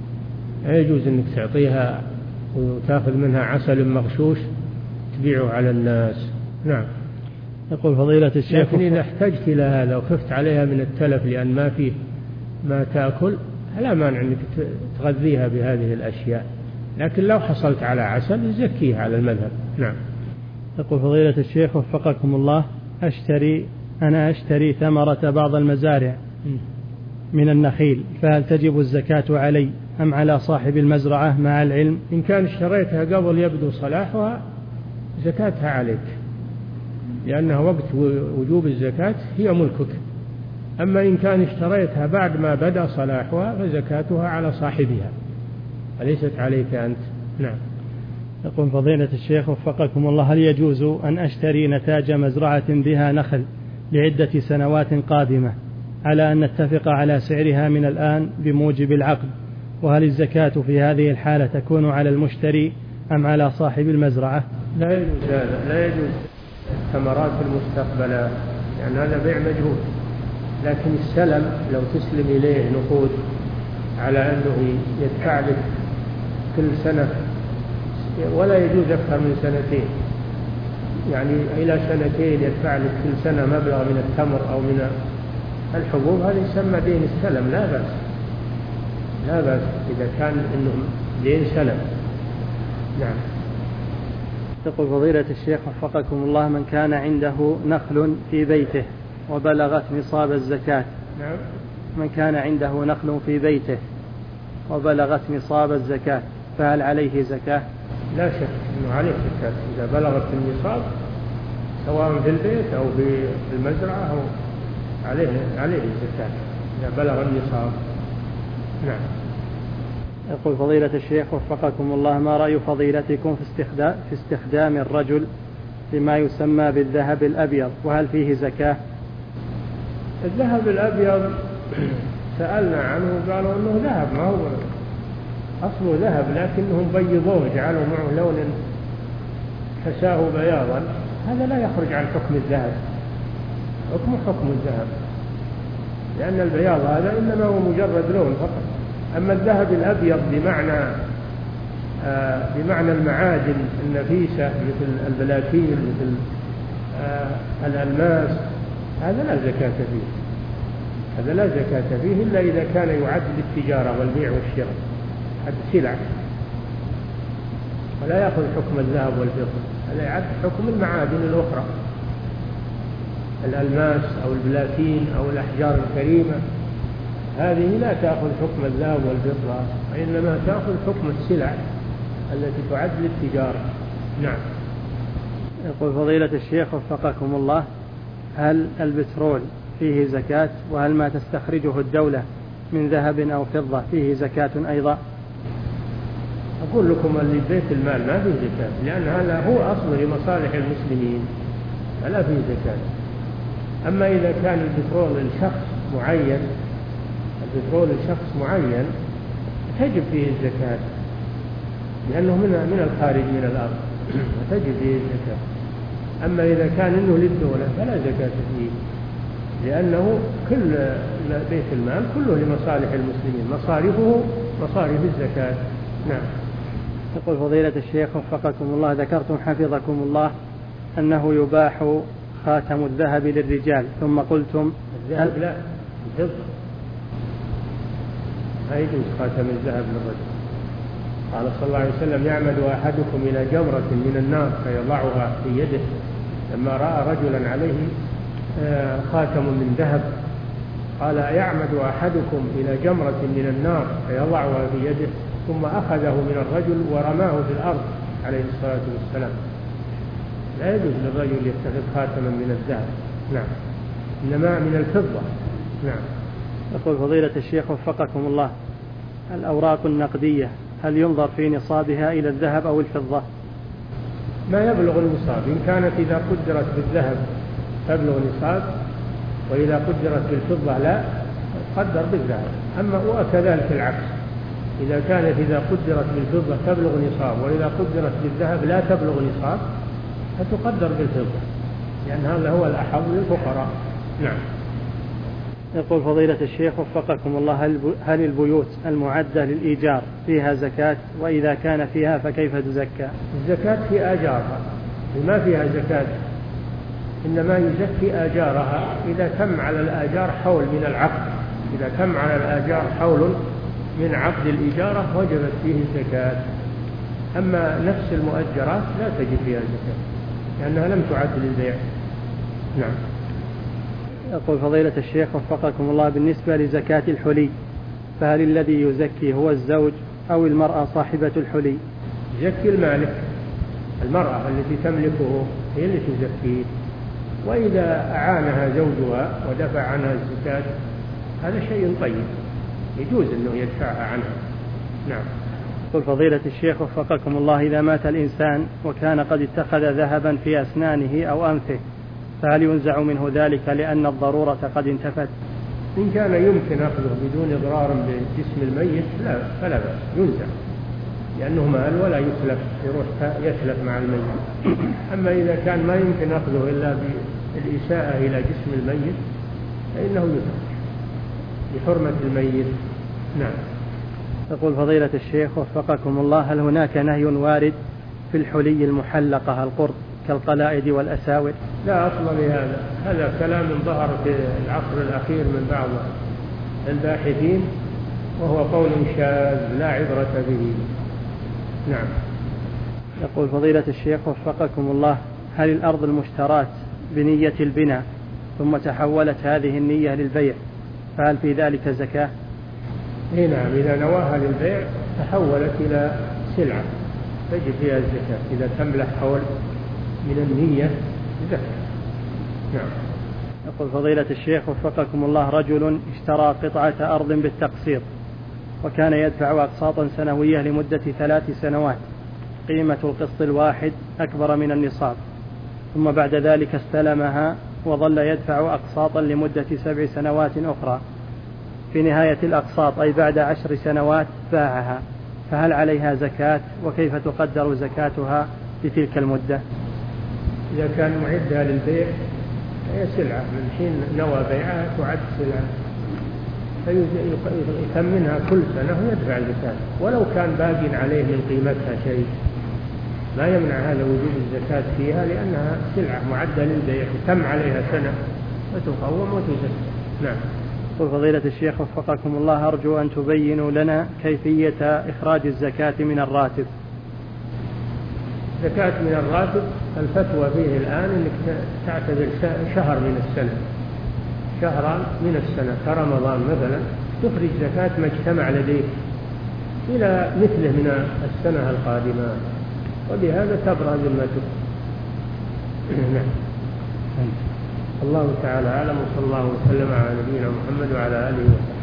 لا يجوز أنك تعطيها وتأخذ منها عسل مغشوش تبيعه على الناس. نعم. يقول فضيلة الشيخ: لكن إذا احتجت إلى هذا وخفت عليها من التلف لأن ما فيه ما تأكل لا مانع أنك تغذيها بهذه الأشياء، لكن لو حصلت على عسل زكيها على المذهب. نعم. يقول فضيلة الشيخ وفقكم الله: أشتري أنا أشتري ثمرة بعض المزارع من النخيل فهل تجب الزكاة علي أم على صاحب المزرعة مع العلم؟ إن كان اشتريتها قبل يبدو صلاحها زكاتها عليك، لأنها وقت وجوب الزكاة هي ملكك. أما إن كان اشتريتها بعد ما بدأ صلاحها فزكاتها على صاحبها وليست عليك أنت. نعم. يقول فضيلة الشيخ وفقكم الله: هل يجوز أن أشتري نتاج مزرعة بها نخل لعدة سنوات قادمة على أن نتفق على سعرها من الآن بموجب العقد؟ وهل الزكاة في هذه الحالة تكون على المشتري أم على صاحب المزرعة؟ لا يجوز هذا، لا يجوز ثمرات المستقبلات لأن يعني هذا بيع مجهول. لكن السلم لو تسلم إليه نقود على أنه يدفع لك كل سنة ولا يجوز أكثر من سنتين، يعني إلى سنتين يدفع لك كل سنة مبلغ من التمر أو من الحبوب، هذا يسمى دين السلم لا بأس، لا بأس إذا كان إنه دين سلم. نعم. يقول فضيلة الشيخ وفقكم الله: من كان عنده نخل في بيته وبلغت نصاب الزكاة. نعم. من كان عنده نخل في بيته وبلغت نصاب الزكاة فهل عليه زكاة؟ لا شك أنه عليه زكاة إذا بلغت النصاب سواء في البيت أو في المزرعة أو عليه عليه الزكاة إذا بلغ النصاب. نعم. يقول فضيلة الشيخ وفقكم الله: ما رأي فضيلتكم في استخدام في استخدام الرجل لما يسمى بالذهب الأبيض وهل فيه زكاة؟ الذهب الأبيض سألنا عنه قالوا أنه ذهب، ما هو أصله ذهب لكنهم بيضوه جعلوا معه لون كساه بياضا، هذا لا يخرج عن حكم الذهب، حكم حكم الذهب، لأن البياض هذا إنما هو مجرد لون فقط. أما الذهب الأبيض بمعنى آه بمعنى المعادن النفيسة مثل البلاتين مثل آه الألماس هذا لا زكاة فيه، هذا لا زكاة فيه إلا إذا كان يعد للتجارة والبيع والشراء، هذا سلع، ولا يأخذ حكم الذهب والفضة، هذا يعد حكم المعادن الأخرى، الألماس أو البلاتين أو الأحجار الكريمة، هذه لا تأخذ حكم الذهب والفضة، وإنما تأخذ حكم السلع التي تعد للتجارة. نعم. يقول فضيلة الشيخ وفقكم الله: هل البترول فيه زكاة؟ وهل ما تستخرجه الدولة من ذهب أو فضة فيه زكاة أيضا؟ أقول لكم اللي بيت المال ما فيه زكاة، لأن هذا هو أصل لمصالح المسلمين، فلا فيه زكاة. أما إذا كان البترول لشخص معين، البترول لشخص معين تجب فيه الزكاة، لأنه من من الخارج من الأرض تجب فيه الزكاة. أما إذا كان إنه للدولة فلا زكاة فيه، لأنه كل بيت المال كله لمصالح المسلمين، مصارفه مصارف الزكاة. نعم. يقول فضيلة الشيخ وفقكم الله: ذكرتم حفظكم الله أنه يباح خاتم الذهب للرجال، ثم قلتم الذهب لا، الفضة لا يجوز خاتم الذهب للرجل. قال صلى الله عليه وسلم: يعمد أحدكم إلى جمرة من النار فيضعها في يده، لما رأى رجلا عليه خاتم من ذهب قال: يعمد أحدكم إلى جمرة من النار فيضعها في يده، ثم أخذه من الرجل ورماه في الأرض عليه الصلاة والسلام. لا يجوز للرجل يتخذ خاتما من الذهب، نعم، إنما من الفضة. نعم. يقول فضيلة الشيخ وفقكم الله: الأوراق النقدية هل ينظر في نصابها إلى الذهب أو الفضة؟ ما يبلغ النصاب، إن كانت إذا قدرت بالذهب تبلغ نصاب، وإذا قدرت بالفضة لا تقدر بالذهب. أما وكذلك العكس، إذا كانت إذا قدرت بالفضة تبلغ نصاب، وإذا قدرت بالذهب لا تبلغ نصاب، فتقدر بالفضة، لأن هذا هو الأحظ للفقراء. نعم. يقول فضيلة الشيخ وفقكم الله: هل البيوت المعدة للإيجار فيها زكاة؟ وإذا كان فيها فكيف تزكى؟ الزكاة في آجارها، ما فيها زكاة، إنما يزكي آجارها إذا تم على الآجار حول من العقد، إذا تم على الآجار حول من عقد الإجارة وجبت فيه الزكاة. أما نفس المؤجرات لا تجب فيها زكاة، لأنها لم تعد للبيع. نعم. يقول فضيلة الشيخ وفقكم الله: بالنسبة لزكاة الحلي، فهل الذي يزكي هو الزوج أو المرأة صاحبة الحلي؟ يزكي المالك، المرأة التي تملكه هي التي تزكيه، وإذا أعانها زوجها ودفع عنها الزكاة هذا شيء طيب، يجوز أنه يدفعها عنها. نعم. يقول فضيلة الشيخ وفقكم الله: إذا مات الإنسان وكان قد اتخذ ذهبا في أسنانه أو أنفه، فهل ينزع منه ذلك لأن الضرورة قد انتفت؟ إن كان يمكن أخذه بدون إضرار بجسم الميت لا فلا بأس، ينزع، لأنه مال ولا يتلف، يروح يتلف مع الميت. أما إذا كان ما يمكن أخذه إلا بالإساءة إلى جسم الميت فإنه يترك بحرمة الميت. نعم. يقول فضيلة الشيخ وفقكم الله: هل هناك نهي وارد في الحلي المحلقة القرط كالقلائد والأساور؟ لا أصل لهذا، هذا كلام ظهر في العصر الأخير من بعض الباحثين، وهو قول شاذ لا عبرة به. نعم. يقول فضيلة الشيخ وفقكم الله: هل الأرض المشتراة بنية البناء ثم تحولت هذه النية للبيع فهل في ذلك زكاة؟ إيه نعم، إذا نواها للبيع تحولت إلى سلعة تجب فيها الزكاة، إذا تملح حول من النية زكاة. نعم. يقول فضيلة الشيخ وفقكم الله: رجل اشترى قطعة أرض بالتقسيط وكان يدفع أقساطا سنوية لمدة ثلاث سنوات، قيمة القسط الواحد أكبر من النصاب، ثم بعد ذلك استلمها وظل يدفع أقساطا لمدة سبع سنوات أخرى، في نهاية الأقساط أي بعد عشر سنوات باعها، فهل عليها زكاة؟ وكيف تقدر زكاتها لتلك المدة؟ إذا كان معدها للبيع هي سلعة، من حين نوى بيعها تعد سلعة، فيثمنها كل سنة ويدفع الزكاة، ولو كان باق عليه من قيمتها شيء لا يمنع هذا وجوب الزكاة فيها، لأنها سلعة معدة للبيع وتم عليها سنة فتقوم وتزكى. نعم. قل فضيلة الشيخ وفقكم الله، أرجو أن تبينوا لنا كيفية إخراج الزكاة من الراتب. زكاة من الراتب الفتوى فيه الآن أنك تعتبر شهر من السنة، شهرا من السنة كرمضان مثلا، تخرج زكاة ما اجتمع لديك إلى مثله من السنة القادمة، وبهذا تبرأ ذمتك. نعم. الله تعالى أعلم، وصلى الله وسلم على نبينا محمد وعلى آله وسلم.